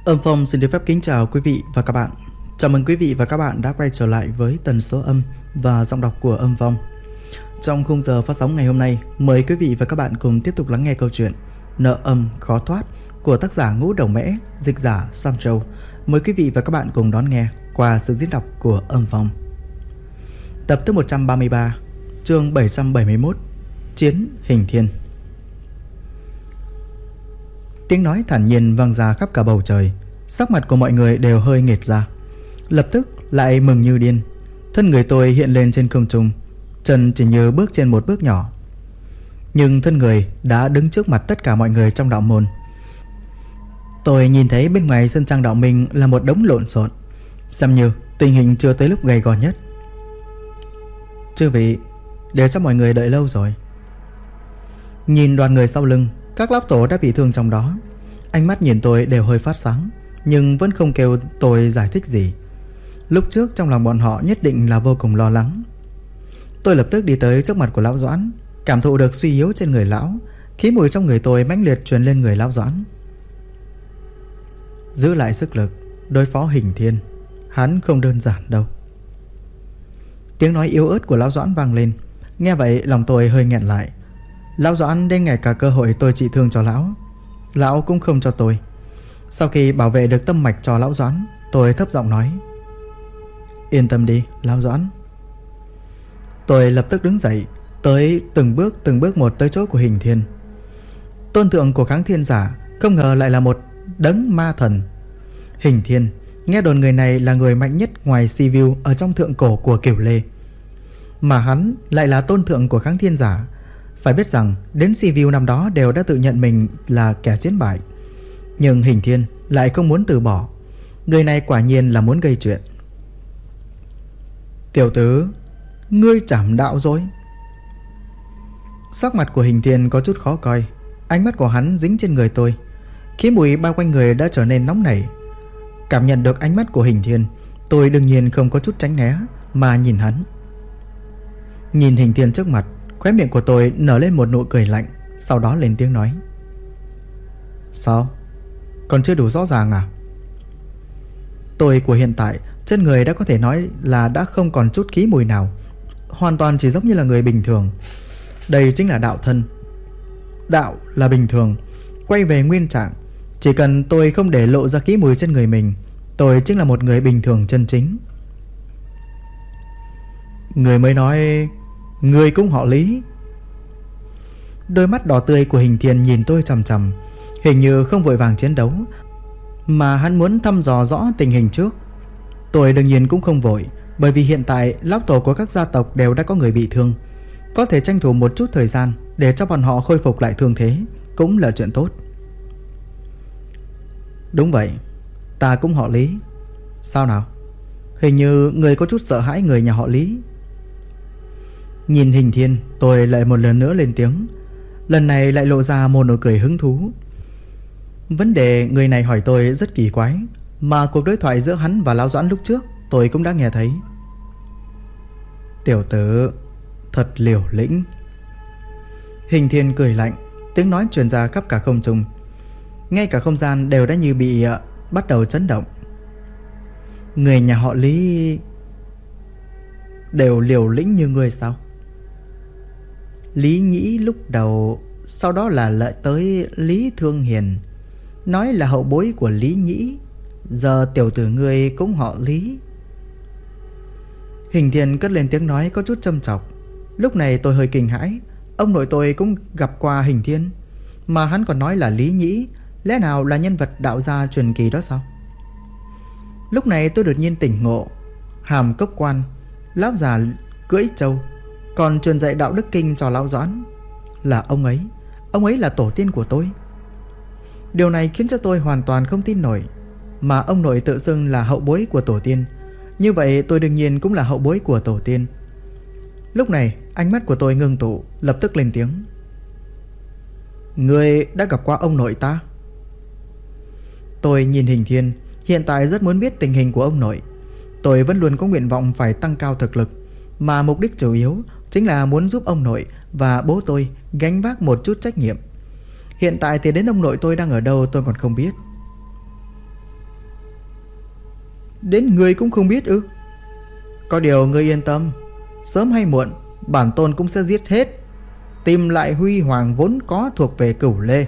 Âm Phong xin được phép kính chào quý vị và các bạn. Chào mừng quý vị và các bạn đã quay trở lại với tần số âm và giọng đọc của Âm Phong. Trong khung giờ phát sóng ngày hôm nay, mời quý vị và các bạn cùng tiếp tục lắng nghe câu chuyện Nợ âm khó thoát của tác giả Ngũ Đầu Mẽ, dịch giả Sam Châu. Mời quý vị và các bạn cùng đón nghe qua sự diễn đọc của Âm Phong. Tập thứ 133, chương 771, Chiến Hình Thiên. Tiếng nói thản nhiên vang ra khắp cả bầu trời. Sắc mặt của mọi người đều hơi nghệt ra. Lập tức lại mừng như điên. Thân người tôi hiện lên trên không trung, chân chỉ như bước trên một bước nhỏ, nhưng thân người đã đứng trước mặt tất cả mọi người trong đạo môn. Tôi nhìn thấy bên ngoài sân trang đạo minh là một đống lộn xộn, xem như tình hình chưa tới lúc gay go nhất. Chư vị, để cho mọi người đợi lâu rồi. Nhìn đoàn người sau lưng, các lão tổ đã bị thương trong đó, ánh mắt nhìn tôi đều hơi phát sáng, nhưng vẫn không kêu tôi giải thích gì. Lúc trước trong lòng bọn họ nhất định là vô cùng lo lắng. Tôi lập tức đi tới trước mặt của lão Doãn, cảm thụ được suy yếu trên người lão, khí mùi trong người tôi mãnh liệt truyền lên người lão Doãn. Giữ lại sức lực đối phó Hình Thiên, hắn không đơn giản đâu. Tiếng nói yếu ớt của lão Doãn vang lên. Nghe vậy lòng tôi hơi nghẹn lại. Lão Doãn đến ngay cả cơ hội tôi trị thương cho lão cũng không cho tôi. Sau khi bảo vệ được tâm mạch cho lão Doãn, tôi thấp giọng nói: Yên tâm đi lão Doãn. Tôi lập tức đứng dậy, tới từng bước một tới chỗ của Hình Thiên. Tôn thượng của Kháng Thiên Giả không ngờ lại là một đấng ma thần. Hình Thiên, nghe đồn người này là người mạnh nhất ngoài Sivu ở trong thượng cổ của Cửu Lê, mà hắn lại là tôn thượng của Kháng Thiên Giả. Phải biết rằng đến Sivu năm đó đều đã tự nhận mình là kẻ chiến bại, nhưng Hình Thiên lại không muốn từ bỏ. Người này quả nhiên là muốn gây chuyện. Tiểu tử, ngươi trảm đạo rồi. Sắc mặt của Hình Thiên có chút khó coi. Ánh mắt của hắn dính trên người tôi, khí mùi bao quanh người đã trở nên nóng nảy. Cảm nhận được ánh mắt của Hình Thiên, tôi đương nhiên không có chút tránh né mà nhìn hắn. Nhìn Hình Thiên trước mặt, khóe miệng của tôi nở lên một nụ cười lạnh, sau đó lên tiếng nói: Sao? Còn chưa đủ rõ ràng à? Tôi của hiện tại, trên người đã có thể nói là đã không còn chút khí mùi nào, hoàn toàn chỉ giống như là người bình thường. Đây chính là đạo thân. Đạo là bình thường, quay về nguyên trạng. Chỉ cần tôi không để lộ ra khí mùi trên người mình, tôi chính là một người bình thường chân chính. Người mới nói người cũng họ Lý. Đôi mắt đỏ tươi của Hình Thiên nhìn tôi chằm chằm, hình như không vội vàng chiến đấu, mà hắn muốn thăm dò rõ tình hình trước. Tôi đương nhiên cũng không vội, bởi vì hiện tại lão tổ của các gia tộc đều đã có người bị thương, có thể tranh thủ một chút thời gian để cho bọn họ khôi phục lại thương thế, cũng là chuyện tốt. Đúng vậy, ta cũng họ Lý. Sao nào? Hình như người có chút sợ hãi người nhà họ Lý. Nhìn Hình Thiên, tôi lại một lần nữa lên tiếng, lần này lại lộ ra một nụ cười hứng thú. Vấn đề người này hỏi tôi rất kỳ quái, mà cuộc đối thoại giữa hắn và lão Doãn lúc trước tôi cũng đã nghe thấy. Tiểu tử thật liều lĩnh. Hình Thiên cười lạnh, tiếng nói truyền ra khắp cả không trung, ngay cả không gian đều đã như bị bắt đầu chấn động. Người nhà họ Lý đều liều lĩnh như người sao? Lý Nhĩ lúc đầu, sau đó là lại tới Lý Thương Hiền, nói là hậu bối của Lý Nhĩ. Giờ tiểu tử ngươi cũng họ Lý. Hình Thiên cất lên tiếng nói có chút châm chọc. Lúc này tôi hơi kinh hãi. Ông nội tôi cũng gặp qua Hình Thiên, mà hắn còn nói là Lý Nhĩ. Lẽ nào là nhân vật đạo gia truyền kỳ đó sao? Lúc này tôi đột nhiên tỉnh ngộ. Hàm Cốc Quan, lão già cưỡi trâu, còn truyền dạy đạo đức kinh cho lão Doãn. Là ông ấy. Ông ấy là tổ tiên của tôi. Điều này khiến cho tôi hoàn toàn không tin nổi. Mà ông nội tự xưng là hậu bối của tổ tiên, như vậy tôi đương nhiên cũng là hậu bối của tổ tiên. Lúc này ánh mắt của tôi ngưng tụ, lập tức lên tiếng: Ngươi đã gặp qua ông nội ta? Tôi nhìn Hình Thiên, hiện tại rất muốn biết tình hình của ông nội. Tôi vẫn luôn có nguyện vọng phải tăng cao thực lực, mà mục đích chủ yếu chính là muốn giúp ông nội và bố tôi gánh vác một chút trách nhiệm. Hiện tại thì đến ông nội tôi đang ở đâu tôi còn không biết. Đến ngươi cũng không biết ư? Có điều ngươi yên tâm, sớm hay muộn bản tôn cũng sẽ giết hết, tìm lại huy hoàng vốn có thuộc về Cửu Lê.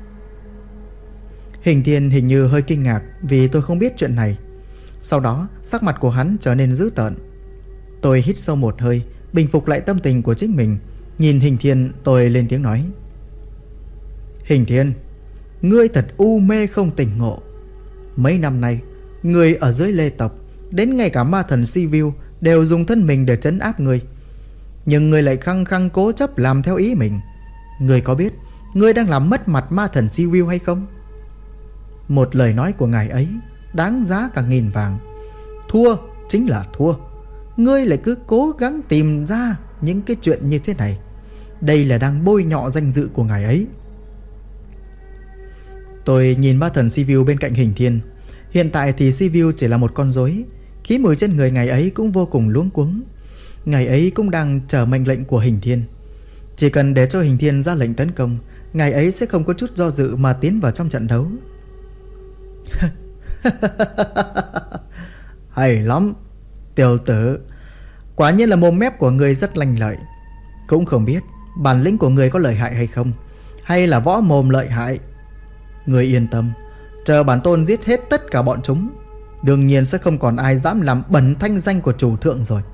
Hình Thiên hình như hơi kinh ngạc vì tôi không biết chuyện này. Sau đó sắc mặt của hắn trở nên dữ tợn. Tôi hít sâu một hơi, bình phục lại tâm tình của chính mình. Nhìn Hình Thiên, tôi lên tiếng nói: Hình Thiên, ngươi thật u mê không tỉnh ngộ. Mấy năm nay ngươi ở dưới Lê tộc, đến ngay cả ma thần Sibiu đều dùng thân mình để trấn áp ngươi, nhưng ngươi lại khăng khăng cố chấp làm theo ý mình. Ngươi có biết ngươi đang làm mất mặt ma thần Sibiu hay không? Một lời nói của ngài ấy đáng giá cả nghìn vàng. Thua chính là thua, ngươi lại cứ cố gắng tìm ra những cái chuyện như thế này. Đây là đang bôi nhọ danh dự của ngài ấy. Tôi nhìn ma thần Sibiu bên cạnh Hình Thiên. Hiện tại thì Sibiu chỉ là một con rối, khí mùi trên người ngài ấy cũng vô cùng luống cuống. Ngài ấy cũng đang chờ mệnh lệnh của Hình Thiên. Chỉ cần để cho Hình Thiên ra lệnh tấn công, ngài ấy sẽ không có chút do dự mà tiến vào trong trận đấu. Hay lắm, tiểu tử, quả nhiên là mồm mép của người rất lanh lợi. Cũng không biết bản lĩnh của người có lợi hại hay không, hay là võ mồm lợi hại. Người yên tâm, chờ bản tôn giết hết tất cả bọn chúng, đương nhiên sẽ không còn ai dám làm bẩn thanh danh của chủ thượng rồi.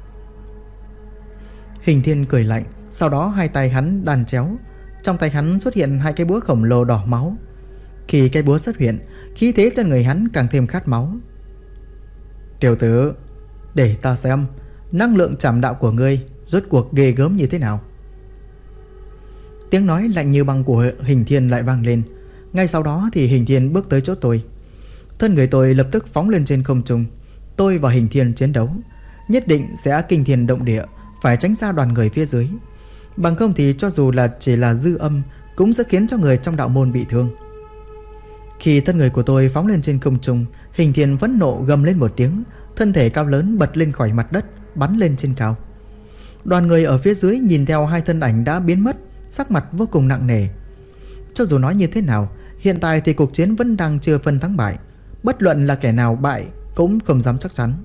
Hình Thiên cười lạnh, sau đó hai tay hắn đan chéo. Trong tay hắn xuất hiện hai cái búa khổng lồ đỏ máu. Khi cái búa xuất hiện, khí thế trên người hắn càng thêm khát máu. Tiểu tử, để ta xem năng lượng trảm đạo của ngươi rốt cuộc ghê gớm như thế nào. Tiếng nói lạnh như băng của Hình Thiên lại vang lên. Ngay sau đó thì Hình Thiên bước tới chỗ tôi. Thân người tôi lập tức phóng lên trên không trung. Tôi và Hình Thiên chiến đấu nhất định sẽ kinh thiên động địa, phải tránh xa đoàn người phía dưới. Bằng không thì cho dù là chỉ là dư âm cũng sẽ khiến cho người trong đạo môn bị thương. Khi thân người của tôi phóng lên trên không trung, Hình Thiên phẫn nộ gầm lên một tiếng, thân thể cao lớn bật lên khỏi mặt đất, bắn lên trên cao. Đoàn người ở phía dưới nhìn theo hai thân ảnh đã biến mất, sắc mặt vô cùng nặng nề. Cho dù nói như thế nào, hiện tại thì cuộc chiến vẫn đang chưa phân thắng bại. Bất luận là kẻ nào bại cũng không dám chắc chắn.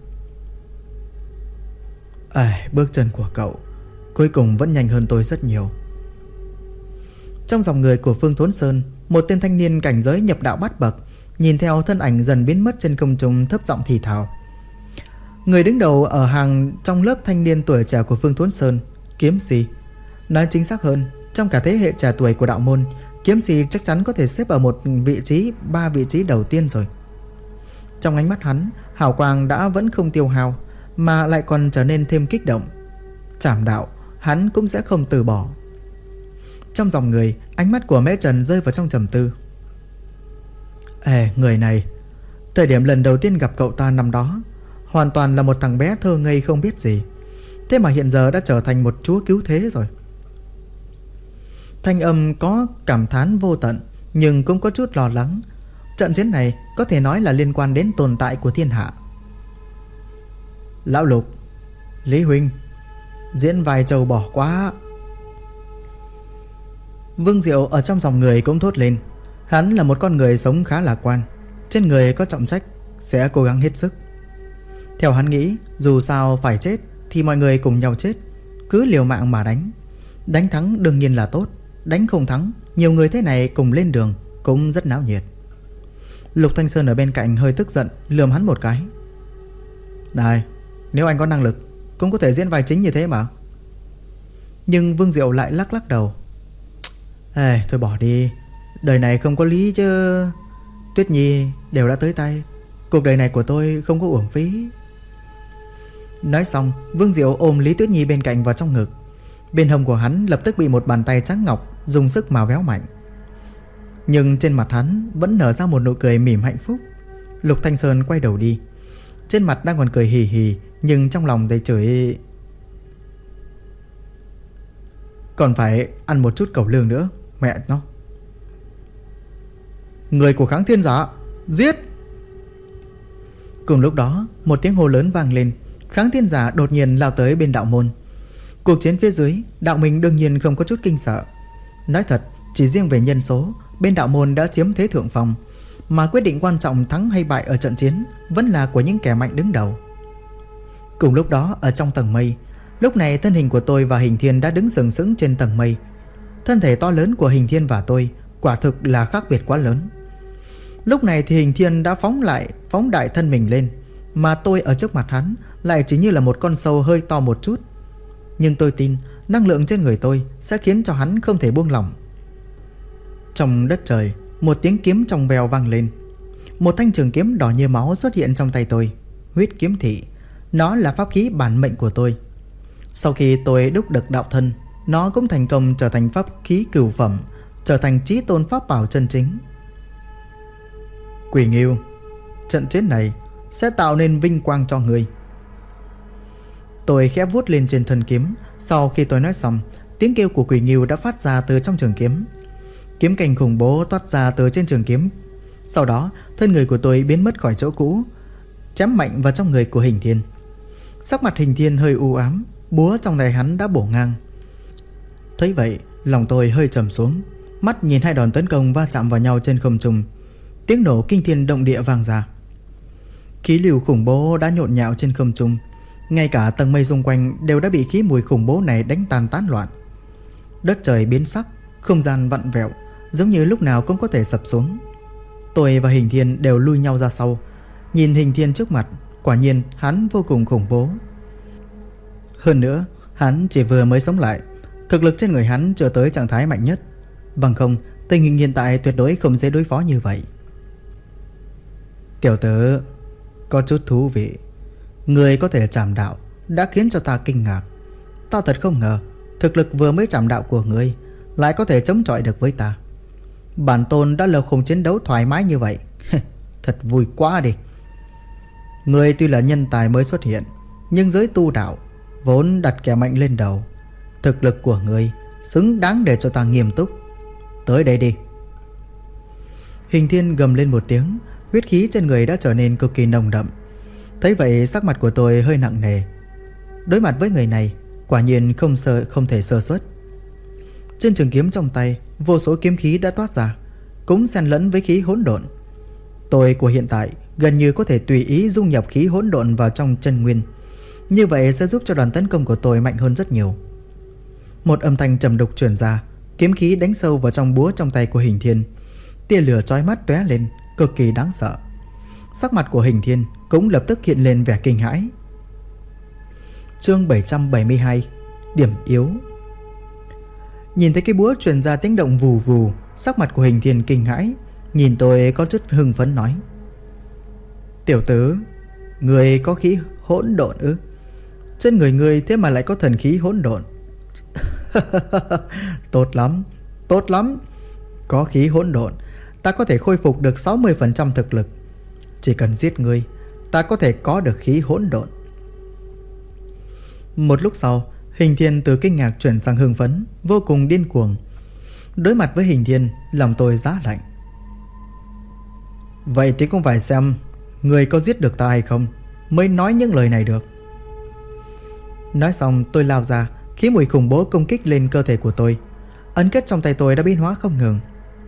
Bước chân của cậu cuối cùng vẫn nhanh hơn tôi rất nhiều. Trong dòng người của Phương Thốn Sơn, một tên thanh niên cảnh giới nhập đạo bát bậc nhìn theo thân ảnh dần biến mất trên không trung, thấp giọng thì thào. Người đứng đầu ở hàng trong lớp thanh niên tuổi trẻ của Phương Thốn Sơn, Kiếm Si. Nói chính xác hơn, trong cả thế hệ trẻ tuổi của đạo môn, Kiếm Si chắc chắn có thể xếp ở một vị trí, 3 vị trí đầu tiên rồi. Trong ánh mắt hắn, hào quang đã vẫn không tiêu hao, mà lại còn trở nên thêm kích động. Trảm đạo hắn cũng sẽ không từ bỏ. Trong dòng người, ánh mắt của Mễ Trần rơi vào trong trầm tư. Người này, thời điểm lần đầu tiên gặp cậu ta năm đó, hoàn toàn là một thằng bé thơ ngây không biết gì. Thế mà hiện giờ đã trở thành một chúa cứu thế rồi. Thanh âm có cảm thán vô tận, nhưng cũng có chút lo lắng. Trận chiến này có thể nói là liên quan đến tồn tại của thiên hạ. Lão Lục, Lý huynh, diễn vài trâu bỏ quá. Vương Diệu ở trong dòng người cũng thốt lên. Hắn là một con người sống khá lạc quan, trên người có trọng trách, sẽ cố gắng hết sức. Theo hắn nghĩ, dù sao phải chết thì mọi người cùng nhau chết, cứ liều mạng mà đánh. Đánh thắng đương nhiên là tốt, đánh không thắng, nhiều người thế này cùng lên đường cũng rất náo nhiệt. Lục Thanh Sơn ở bên cạnh hơi tức giận, lườm hắn một cái. Này, nếu anh có năng lực cũng có thể diễn vai chính như thế mà. Nhưng Vương Diệu lại lắc lắc đầu. Thôi bỏ đi, đời này không có lý chứ. Tuyết Nhi đều đã tới tay, cuộc đời này của tôi không có uổng phí. Nói xong, Vương Diệu ôm Lý Tuyết Nhi bên cạnh vào trong ngực. Bên hông của hắn lập tức bị một bàn tay trắng ngọc dùng sức mà véo mạnh. Nhưng trên mặt hắn vẫn nở ra một nụ cười mỉm hạnh phúc. Lục Thanh Sơn quay đầu đi, trên mặt đang còn cười hì hì, nhưng trong lòng thì chửi. Còn phải ăn một chút cẩu lương nữa, mẹ nó. Người của Kháng Thiên Giả, giết! Cùng lúc đó, một tiếng hô lớn vang lên. Kháng Thiên Giả đột nhiên lao tới bên đạo môn. Cuộc chiến phía dưới, đạo mình đương nhiên không có chút kinh sợ. Nói thật, chỉ riêng về nhân số, bên đạo môn đã chiếm thế thượng phong. mà quyết định quan trọng thắng hay bại ở trận chiến vẫn là của những kẻ mạnh đứng đầu. Cùng lúc đó, ở trong tầng mây, lúc này thân hình của tôi và Hình Thiên đã đứng sừng sững trên tầng mây. Thân thể to lớn của Hình Thiên và tôi quả thực là khác biệt quá lớn. Lúc này thì Hình Thiên đã phóng đại thân mình lên, mà tôi ở trước mặt hắn lại chỉ như là một con sâu hơi to một chút. Nhưng tôi tin năng lượng trên người tôi sẽ khiến cho hắn không thể buông lỏng. Trong đất trời, một tiếng kiếm trong veo vang lên. Một thanh trường kiếm đỏ như máu xuất hiện trong tay tôi. Huyết kiếm thị. Nó là pháp khí bản mệnh của tôi. Sau khi tôi đúc được đạo thân, nó cũng thành công trở thành pháp khí cửu phẩm, trở thành chí tôn pháp bảo chân chính. Quỷ Ngưu, trận chiến này sẽ tạo nên vinh quang cho người. Tôi khẽ vuốt lên trên thân kiếm. Sau khi tôi nói xong, tiếng kêu của Quỷ Ngưu đã phát ra từ trong trường kiếm. Kiếm cảnh khủng bố toát ra từ trên trường kiếm. Sau đó, thân người của tôi biến mất khỏi chỗ cũ, chém mạnh vào trong người của Hình Thiên. Sắc mặt Hình Thiên hơi u ám, búa trong tay hắn đã bổ ngang. Thấy vậy, lòng tôi hơi trầm xuống, mắt nhìn hai đòn tấn công va chạm vào nhau trên không trung. Tiếng nổ kinh thiên động địa vang ra. Khí lưu khủng bố đã nhộn nhạo trên không trung, ngay cả tầng mây xung quanh đều đã bị khí mùi khủng bố này đánh tan tán loạn. Đất trời biến sắc, không gian vặn vẹo, giống như lúc nào cũng có thể sập xuống. Tôi và Hình Thiên đều lui nhau ra sau, nhìn Hình Thiên trước mặt. Quả nhiên hắn vô cùng khủng bố. Hơn nữa, hắn chỉ vừa mới sống lại, thực lực trên người hắn chưa tới trạng thái mạnh nhất. Bằng không, tình hình hiện tại tuyệt đối không dễ đối phó như vậy. Tiểu tử, có chút thú vị. Người có thể chạm đạo đã khiến cho ta kinh ngạc. Ta thật không ngờ thực lực vừa mới chạm đạo của ngươi lại có thể chống chọi được với ta. Bản tôn đã lâu không chiến đấu thoải mái như vậy. Thật vui quá đi. Ngươi tuy là nhân tài mới xuất hiện, nhưng giới tu đạo vốn đặt kẻ mạnh lên đầu. Thực lực của ngươi xứng đáng để cho ta nghiêm túc. Tới đây đi. Hình Thiên gầm lên một tiếng. Huyết khí trên người đã trở nên cực kỳ nồng đậm. Thấy vậy, sắc mặt của tôi hơi nặng nề. Đối mặt với người này, quả nhiên không thể sơ suất. Trên trường kiếm trong tay, vô số kiếm khí đã toát ra, cũng xen lẫn với khí hỗn độn. Tôi của hiện tại gần như có thể tùy ý dung nhập khí hỗn độn vào trong chân nguyên. Như vậy sẽ giúp cho đòn tấn công của tôi mạnh hơn rất nhiều. Một âm thanh trầm đục truyền ra, kiếm khí đánh sâu vào trong búa trong tay của Hình Thiên. Tia lửa chói mắt tóe lên, cực kỳ đáng sợ. Sắc mặt của Hình Thiên cũng lập tức hiện lên vẻ kinh hãi. Chương 772, điểm yếu. Nhìn thấy cái búa truyền ra tiếng động vù vù, sắc mặt của Hình Thiên kinh hãi, nhìn tôi có chút hưng phấn nói: Tiểu tử, người có khí hỗn độn ư? Trên người người thế mà lại có thần khí hỗn độn. Tốt lắm, tốt lắm. Có khí hỗn độn, ta có thể khôi phục được 60% thực lực. Chỉ cần giết ngươi, ta có thể có được khí hỗn độn. Một lúc sau, Hình Thiên từ kinh ngạc chuyển sang hưng phấn, vô cùng điên cuồng. Đối mặt với Hình Thiên, lòng tôi giá lạnh. Vậy thì cũng phải xem người có giết được ta hay không mới nói những lời này được. Nói xong, tôi lao ra, khí mùi khủng bố công kích lên cơ thể của tôi. Ấn kết trong tay tôi đã biến hóa không ngừng.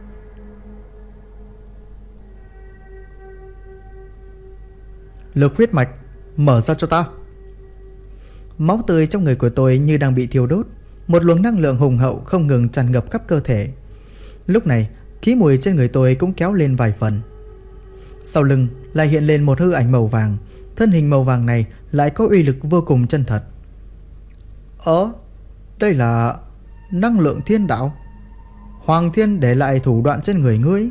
Lực huyết mạch, mở ra cho ta. Máu tươi trong người của tôi như đang bị thiêu đốt. Một luồng năng lượng hùng hậu không ngừng tràn ngập khắp cơ thể. Lúc này, khí mùi trên người tôi cũng kéo lên vài phần. Sau lưng lại hiện lên một hư ảnh màu vàng. Thân hình màu vàng này lại có uy lực vô cùng chân thật. Đây là năng lượng thiên đạo. Hoàng Thiên để lại thủ đoạn trên người ngươi.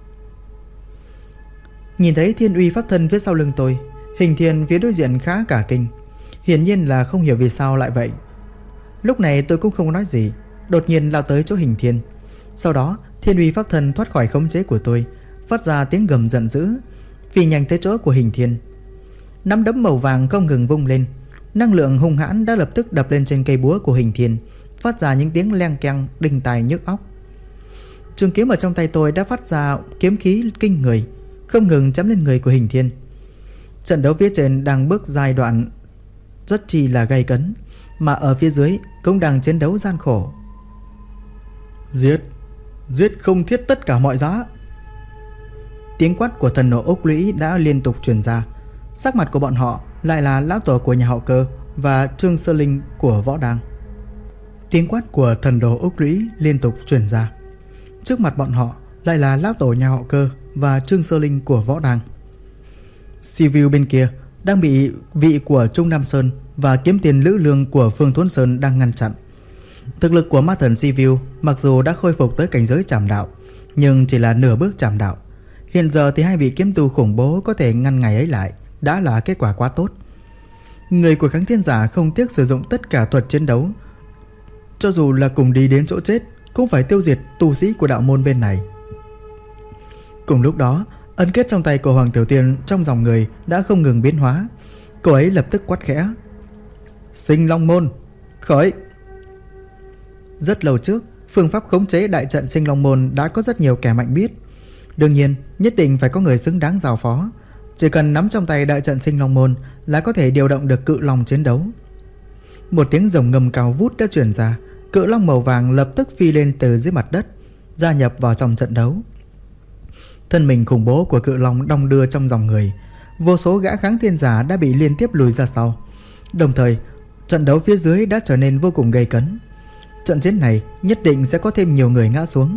Nhìn thấy thiên uy pháp thân phía sau lưng tôi, Hình Thiên phía đối diện khá cả kinh. Hiển nhiên là không hiểu vì sao lại vậy. Lúc này tôi cũng không nói gì, đột nhiên lao tới chỗ Hình Thiên. Sau đó thiên uy pháp thân thoát khỏi khống chế của tôi, phát ra tiếng gầm giận dữ, phi nhanh tới chỗ của Hình Thiên. Nắm đấm màu vàng không ngừng vung lên. Năng lượng hung hãn đã lập tức đập lên trên cây búa của Hình Thiên, phát ra những tiếng leng keng đinh tai nhức óc. Trường kiếm ở trong tay tôi đã phát ra kiếm khí kinh người, không ngừng chém lên người của Hình Thiên. Trận đấu phía trên đang bước giai đoạn rất chi là gay cấn, mà ở phía dưới cũng đang chiến đấu gian khổ. Giết không thiết tất cả mọi giá. Tiếng quát của thần nổ ốc lũy đã liên tục truyền ra. Sắc mặt của bọn họ lại là lão tổ của nhà họ Cơ và Trương Sơ Linh của Võ Đang. Tiếng quát của thần đồ ốc lũy liên tục truyền ra. Trước mặt bọn họ lại là lão tổ nhà họ Cơ và Trương Sơ Linh của Võ Đang. Sivu bên kia đang bị vị của Trung Nam Sơn và kiếm tiền Lữ Lương của Phương Thốn Sơn đang ngăn chặn. Thực lực của ma thần Sivu mặc dù đã khôi phục tới cảnh giới trảm đạo, nhưng chỉ là nửa bước trảm đạo. Hiện giờ thì hai vị kiếm tu khủng bố có thể ngăn ngày ấy lại đã là kết quả quá tốt. Người của Kháng Thiên Giả không tiếc sử dụng tất cả thuật chiến đấu, cho dù là cùng đi đến chỗ chết cũng phải tiêu diệt tu sĩ của đạo môn bên này. Cùng lúc đó, ấn kết trong tay của Hoàng Tiểu Tiên trong dòng người đã không ngừng biến hóa. Cô ấy lập tức quát khẽ: Sinh Long Môn, khởi! Rất lâu trước, phương pháp khống chế đại trận Sinh Long Môn đã có rất nhiều kẻ mạnh biết. Đương nhiên, nhất định phải có người xứng đáng giao phó. Chỉ cần nắm trong tay đại trận Sinh Long Môn là có thể điều động được cự long chiến đấu. Một tiếng rồng ngầm cao vút đã truyền ra. Cự long màu vàng lập tức phi lên từ dưới mặt đất, gia nhập vào trong trận đấu. Thân mình khủng bố của cự long đong đưa trong dòng người. Vô số gã Kháng Thiên Giả đã bị liên tiếp lùi ra sau. Đồng thời, trận đấu phía dưới đã trở nên vô cùng gay cấn. Trận chiến này nhất định sẽ có thêm nhiều người ngã xuống.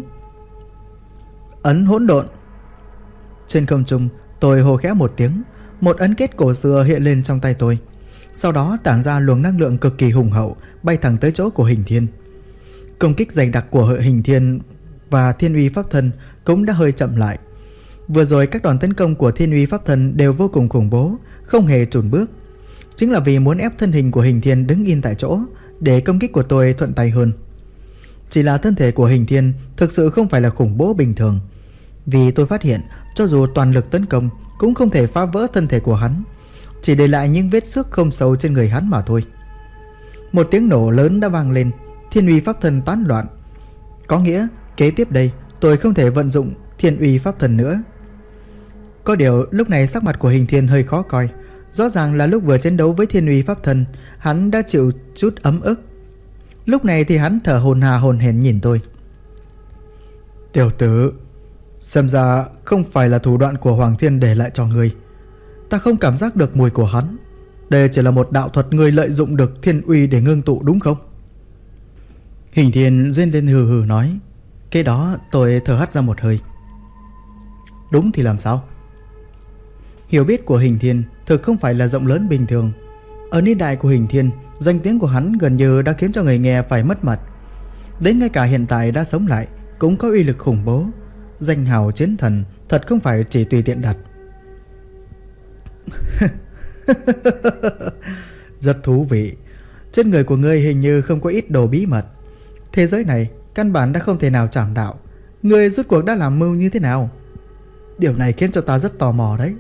Ấn hỗn độn. Trên không trung, tôi hô khẽ một tiếng. Một ấn kết cổ xưa hiện lên trong tay tôi. Sau đó tản ra luồng năng lượng cực kỳ hùng hậu, bay thẳng tới chỗ của Hình Thiên. Công kích dày đặc của Hình Thiên và Thiên Uy Pháp Thân cũng đã hơi chậm lại. Vừa rồi các đòn tấn công của Thiên Uy Pháp Thân đều vô cùng khủng bố, không hề chùn bước. Chính là vì muốn ép thân hình của Hình Thiên đứng yên tại chỗ, để công kích của tôi thuận tay hơn. Chỉ là thân thể của Hình Thiên thực sự không phải là khủng bố bình thường. Vì tôi phát hiện cho dù toàn lực tấn công cũng không thể phá vỡ thân thể của hắn, chỉ để lại những vết xước không sâu trên người hắn mà thôi. Một tiếng nổ lớn đã vang lên, Thiên Uy Pháp Thân tán loạn. Có nghĩa kế tiếp đây tôi không thể vận dụng Thiên Uy Pháp Thân nữa. Có điều lúc này sắc mặt của Hình Thiên hơi khó coi. Rõ ràng là lúc vừa chiến đấu với Thiên Uy Pháp Thân, hắn đã chịu chút ấm ức. Lúc này thì hắn thở hổn hển hổn hển nhìn tôi. Tiểu tử, xem ra không phải là thủ đoạn của Hoàng Thiên để lại cho ngươi. Ta không cảm giác được mùi của hắn. Đây chỉ là một đạo thuật ngươi lợi dụng được thiên uy để ngưng tụ đúng không? Hình Thiên rên lên hừ hừ nói. Kế đó tôi thở hắt ra một hơi. Đúng thì làm sao? Hiểu biết của Hình Thiên thực không phải là rộng lớn bình thường. Ở niên đại của Hình Thiên, danh tiếng của hắn gần như đã khiến cho người nghe phải mất mật. Đến ngay cả hiện tại đã sống lại cũng có uy lực khủng bố. Danh hào chiến thần thật không phải chỉ tùy tiện đặt. Rất thú vị. Trên người của ngươi hình như không có ít đồ bí mật. Thế giới này căn bản đã không thể nào trảm đạo. Ngươi rốt cuộc đã làm mưu như thế nào? Điều này khiến cho ta rất tò mò đấy.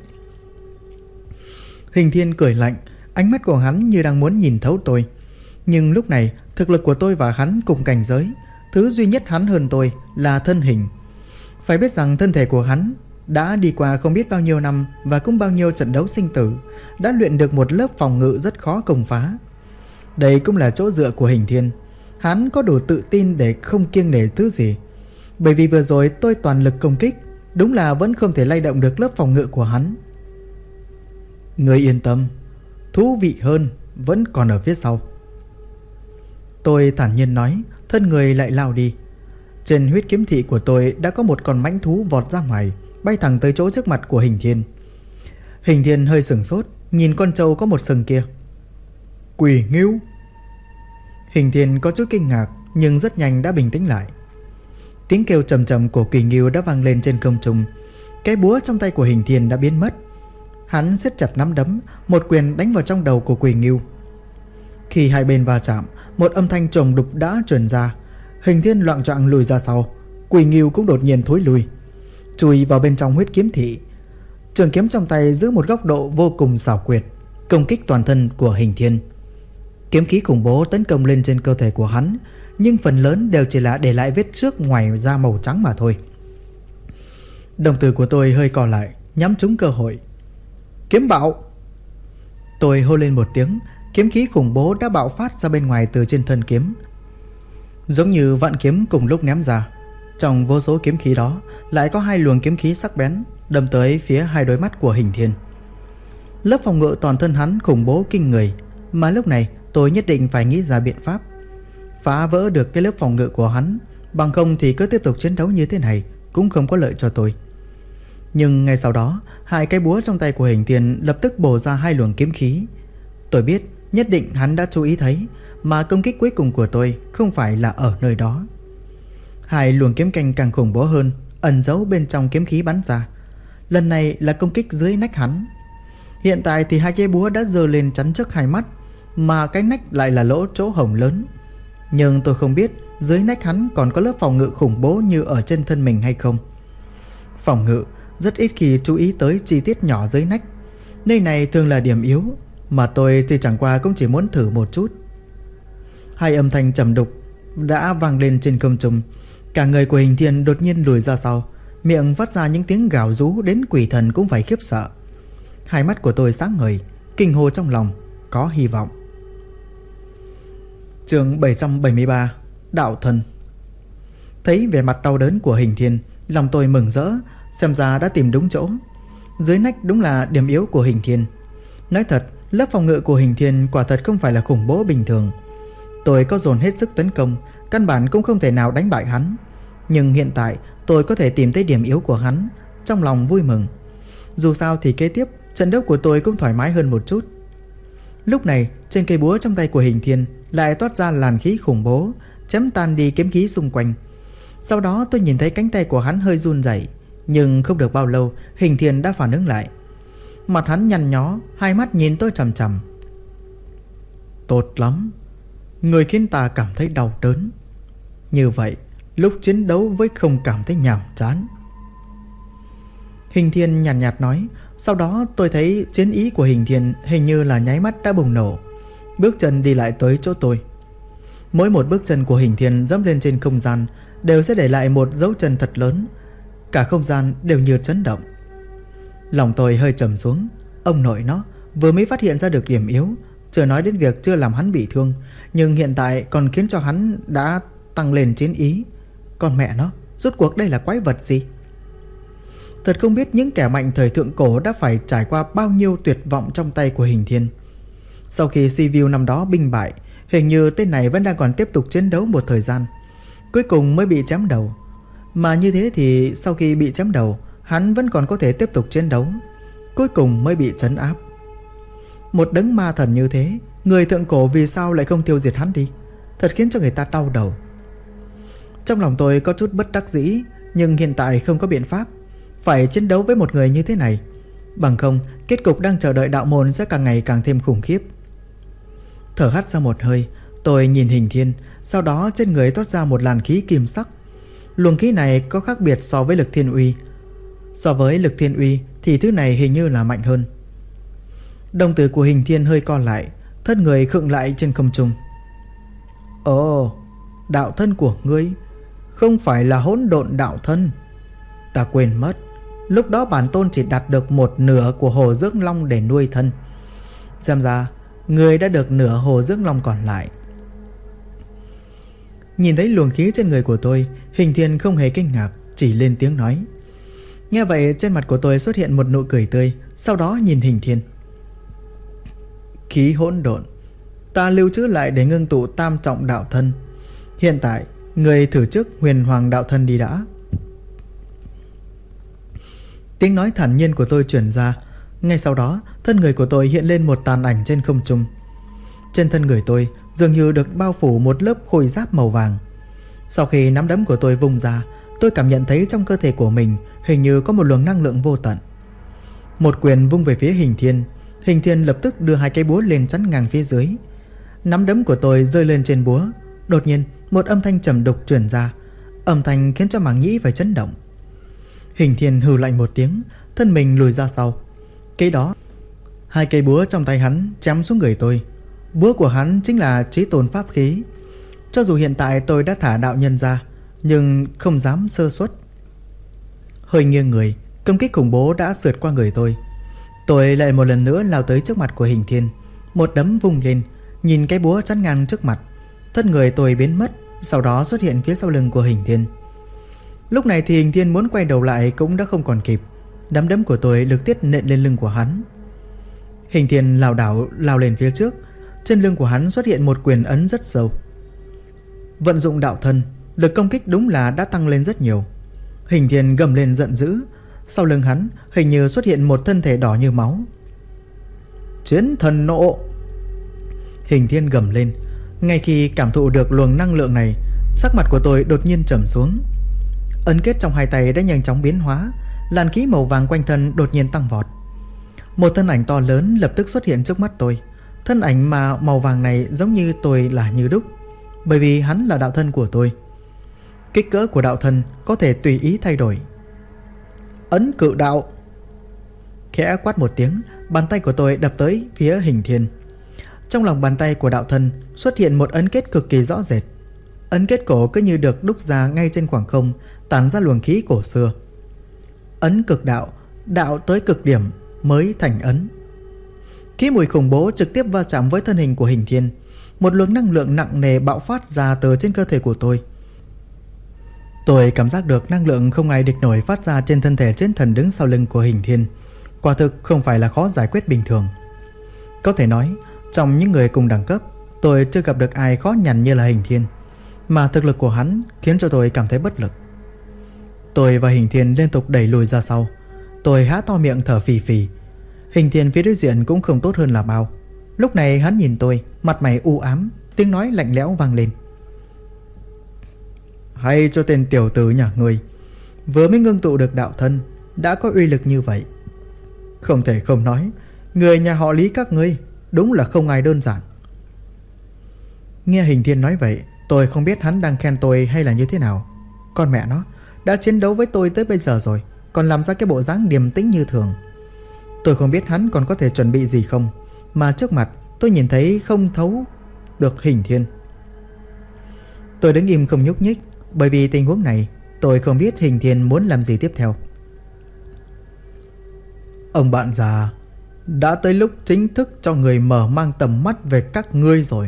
Hình Thiên cười lạnh, ánh mắt của hắn như đang muốn nhìn thấu tôi. Nhưng lúc này thực lực của tôi và hắn cùng cảnh giới. Thứ duy nhất hắn hơn tôi là thân hình. Phải biết rằng thân thể của hắn đã đi qua không biết bao nhiêu năm và cũng bao nhiêu trận đấu sinh tử, đã luyện được một lớp phòng ngự rất khó công phá. Đây cũng là chỗ dựa của Hình Thiên. Hắn có đủ tự tin để không kiêng nể thứ gì. Bởi vì vừa rồi tôi toàn lực công kích, đúng là vẫn không thể lay động được lớp phòng ngự của hắn. Ngươi yên tâm, thú vị hơn vẫn còn ở phía sau. Tôi thản nhiên nói, thân người lại lao đi. Trên huyết kiếm thị của tôi đã có một con mãnh thú vọt ra ngoài, bay thẳng tới chỗ trước mặt của Hình Thiên. Hình Thiên hơi sửng sốt, nhìn con trâu có một sừng kia. Quỷ Ngưu. Hình Thiên có chút kinh ngạc, nhưng rất nhanh đã bình tĩnh lại. Tiếng kêu trầm trầm của Quỷ Ngưu đã vang lên trên không trung. Cái búa trong tay của Hình Thiên đã biến mất. Hắn siết chặt nắm đấm, một quyền đánh vào trong đầu của Quỷ Ngưu. Khi hai bên va chạm, một âm thanh trầm đục đã truyền ra. Hình Thiên loạng choạng lùi ra sau. Quỷ Ngưu cũng đột nhiên thối lùi, chui vào bên trong huyết kiếm thị. Trường kiếm trong tay giữ một góc độ vô cùng xảo quyệt, công kích toàn thân của Hình Thiên. Kiếm khí khủng bố tấn công lên trên cơ thể của hắn, nhưng phần lớn đều chỉ là để lại vết xước ngoài da màu trắng mà thôi. Đồng tử của tôi hơi co lại, nhắm trúng cơ hội. Kiếm bạo! Tôi hô lên một tiếng, kiếm khí khủng bố đã bạo phát ra bên ngoài từ trên thân kiếm, giống như vạn kiếm cùng lúc ném ra. Trong vô số kiếm khí đó lại có 2 luồng kiếm khí sắc bén đâm tới phía 2 đôi mắt của Hình Thiên. Lớp phòng ngự toàn thân hắn khủng bố kinh người, mà lúc này tôi nhất định phải nghĩ ra biện pháp phá vỡ được cái lớp phòng ngự của hắn, bằng không thì cứ tiếp tục chiến đấu như thế này cũng không có lợi cho tôi. Nhưng ngay sau đó, 2 cái búa trong tay của Hình Thiên lập tức bổ ra 2 luồng kiếm khí. Tôi biết nhất định hắn đã chú ý thấy, mà công kích cuối cùng của tôi không phải là ở nơi đó. 2 luồng kiếm canh càng khủng bố hơn ẩn giấu bên trong kiếm khí bắn ra. Lần này là công kích dưới nách hắn. Hiện tại thì 2 cái búa đã giơ lên chắn trước 2 mắt, mà cái nách lại là lỗ chỗ hổng lớn. Nhưng tôi không biết dưới nách hắn còn có lớp phòng ngự khủng bố như ở trên thân mình hay không. Phòng ngự rất ít khi chú ý tới chi tiết nhỏ dưới nách. Nơi này thường là điểm yếu, mà tôi thì chẳng qua cũng chỉ muốn thử một chút. 2 âm thanh trầm đục đã vang lên trên không trung. Cả người của Hình Thiên đột nhiên lùi ra sau, miệng phát ra những tiếng gào rú đến quỷ thần cũng phải khiếp sợ. 2 mắt của tôi sáng ngời, kinh hô trong lòng, có hy vọng. Chương 773: Đạo Thân. Thấy vẻ mặt đau đớn của Hình Thiên, lòng tôi mừng rỡ, xem ra đã tìm đúng chỗ. Dưới nách đúng là điểm yếu của Hình Thiên. Nói thật, lớp phòng ngự của Hình Thiên quả thật không phải là khủng bố bình thường. Tôi có dồn hết sức tấn công, căn bản cũng không thể nào đánh bại hắn. Nhưng hiện tại tôi có thể tìm thấy điểm yếu của hắn, trong lòng vui mừng. Dù sao thì kế tiếp trận đấu của tôi cũng thoải mái hơn một chút. Lúc này trên cây búa trong tay của Hình Thiên lại toát ra làn khí khủng bố, chém tan đi kiếm khí xung quanh. Sau đó tôi nhìn thấy cánh tay của hắn hơi run rẩy, nhưng không được bao lâu Hình Thiên đã phản ứng lại. Mặt hắn nhăn nhó, 2 mắt nhìn tôi chằm chằm. Tốt lắm, người khiến ta cảm thấy đau đớn. Như vậy lúc chiến đấu với không cảm thấy nhàm chán. Hình Thiên nhàn nhạt nói. Sau đó tôi thấy chiến ý của Hình Thiên hình như là nháy mắt đã bùng nổ. Bước chân đi lại tới chỗ tôi. Mỗi một bước chân của Hình Thiên dẫm lên trên không gian đều sẽ để lại một dấu chân thật lớn. Cả không gian đều như chấn động. Lòng tôi hơi trầm xuống. Ông nội nó vừa mới phát hiện ra được điểm yếu, chưa nói đến việc chưa làm hắn bị thương, nhưng hiện tại còn khiến cho hắn đã tăng lên chiến ý. Còn mẹ nó, rốt cuộc đây là quái vật gì? Thật không biết những kẻ mạnh thời thượng cổ đã phải trải qua bao nhiêu tuyệt vọng trong tay của Hình Thiên. Sau khi Sivu năm đó binh bại, hình như tên này vẫn đang còn tiếp tục chiến đấu một thời gian, cuối cùng mới bị chém đầu. Mà như thế thì sau khi bị chém đầu, hắn vẫn còn có thể tiếp tục chiến đấu, cuối cùng mới bị trấn áp. Một đấng ma thần như thế, người thượng cổ vì sao lại không tiêu diệt hắn đi? Thật khiến cho người ta đau đầu. Trong lòng tôi có chút bất đắc dĩ, nhưng hiện tại không có biện pháp, phải chiến đấu với một người như thế này. Bằng không, kết cục đang chờ đợi đạo môn sẽ càng ngày càng thêm khủng khiếp. Thở hắt ra một hơi, tôi nhìn Hình Thiên, sau đó trên người toát ra một làn khí kim sắc. Luồng khí này có khác biệt so với lực thiên uy. So với lực thiên uy thì thứ này hình như là mạnh hơn. Đồng tử của Hình Thiên hơi co lại, thân người khựng lại trên không trung. Ồ, đạo thân của ngươi không phải là hỗn độn đạo thân. Ta quên mất, lúc đó bản tôn chỉ đạt được một nửa của hồ dưỡng long để nuôi thân. Xem ra ngươi đã được nửa hồ dưỡng long còn lại. Nhìn thấy luồng khí trên người của tôi, Hình Thiên không hề kinh ngạc, chỉ lên tiếng nói. Nghe vậy trên mặt của tôi xuất hiện một nụ cười tươi, sau đó nhìn Hình Thiên. Khí hỗn độn ta lưu trữ lại để ngưng tụ tam trọng đạo thân. Hiện tại người thử trước huyền hoàng đạo thân đi đã. Tiếng nói thản nhiên của tôi truyền ra. Ngay sau đó thân người của tôi hiện lên một tàn ảnh trên không trung. Trên thân người tôi dường như được bao phủ một lớp khôi giáp màu vàng. Sau khi nắm đấm của tôi vung ra, tôi cảm nhận thấy trong cơ thể của mình hình như có một luồng năng lượng vô tận. Một quyền vung về phía Hình Thiên. Hình Thiên lập tức đưa 2 cái búa lên chắn ngang phía dưới. Nắm đấm của tôi rơi lên trên búa. Đột nhiên một âm thanh trầm đục truyền ra. Âm thanh khiến cho màng nhĩ phải chấn động. Hình Thiên hừ lạnh một tiếng, thân mình lùi ra sau. Kế đó 2 cây búa trong tay hắn chém xuống người tôi. Búa của hắn chính là chí tôn pháp khí. Cho dù hiện tại tôi đã thả đạo nhân ra, nhưng không dám sơ suất. Hơi nghiêng người, công kích khủng bố đã sượt qua người tôi. Tôi lại một lần nữa lao tới trước mặt của Hình Thiên. Một đấm vung lên, nhìn cái búa chắn ngang trước mặt. Thân người tôi biến mất, sau đó xuất hiện phía sau lưng của Hình Thiên. Lúc này thì Hình Thiên muốn quay đầu lại cũng đã không còn kịp. Nắm đấm của tôi lực tiết nện lên lưng của hắn. Hình Thiên lảo đảo lao lên phía trước. Trên lưng của hắn xuất hiện một quyền ấn rất sâu. Vận dụng đạo thân, lực công kích đúng là đã tăng lên rất nhiều. Hình Thiên gầm lên giận dữ. Sau lưng hắn hình như xuất hiện một thân thể đỏ như máu. Chiến thần nộ! Hình Thiên gầm lên. Ngay khi cảm thụ được luồng năng lượng này, sắc mặt của tôi đột nhiên trầm xuống. Ấn kết trong hai tay đã nhanh chóng biến hóa. Làn khí màu vàng quanh thân đột nhiên tăng vọt. Một thân ảnh to lớn lập tức xuất hiện trước mắt tôi. Thân ảnh mà màu vàng này giống như tôi là như đúc, bởi vì hắn là đạo thân của tôi. Kích cỡ của đạo thân có thể tùy ý thay đổi. Ấn cự đạo! Khẽ quát một tiếng, bàn tay của tôi đập tới phía Hình Thiên. Trong lòng bàn tay của đạo thân xuất hiện một ấn kết cực kỳ rõ rệt. Ấn kết cổ cứ như được đúc ra ngay trên khoảng không, tản ra luồng khí cổ xưa. Ấn cực đạo, đạo tới cực điểm mới thành ấn. Khí mùi khủng bố trực tiếp va chạm với thân hình của Hình Thiên. Một luồng năng lượng nặng nề bạo phát ra từ trên cơ thể của tôi. Tôi cảm giác được năng lượng không ai địch nổi phát ra trên thân thể chiến thần đứng sau lưng của Hình Thiên. Quả thực không phải là khó giải quyết bình thường. Có thể nói, trong những người cùng đẳng cấp, tôi chưa gặp được ai khó nhằn như là Hình Thiên. Mà thực lực của hắn khiến cho tôi cảm thấy bất lực. Tôi và Hình Thiên liên tục đẩy lùi ra sau. Tôi há to miệng thở phì phì. Hình Thiên phía đối diện cũng không tốt hơn là bao. Lúc này hắn nhìn tôi, mặt mày u ám, tiếng nói lạnh lẽo vang lên. Hay cho tên tiểu tử nhà ngươi, vừa mới ngưng tụ được đạo thân đã có uy lực như vậy. Không thể không nói, người nhà họ Lý các ngươi đúng là không ai đơn giản. Nghe Hình Thiên nói vậy, tôi không biết hắn đang khen tôi hay là như thế nào. Con mẹ nó, đã chiến đấu với tôi tới bây giờ rồi, còn làm ra cái bộ dáng điềm tĩnh như thường. Tôi không biết hắn còn có thể chuẩn bị gì không, mà trước mặt tôi nhìn thấy không thấu được Hình Thiên. Tôi đứng im không nhúc nhích, bởi vì tình huống này tôi không biết Hình Thiên muốn làm gì tiếp theo. Ông bạn già, đã tới lúc chính thức cho người mở mang tầm mắt về các ngươi rồi.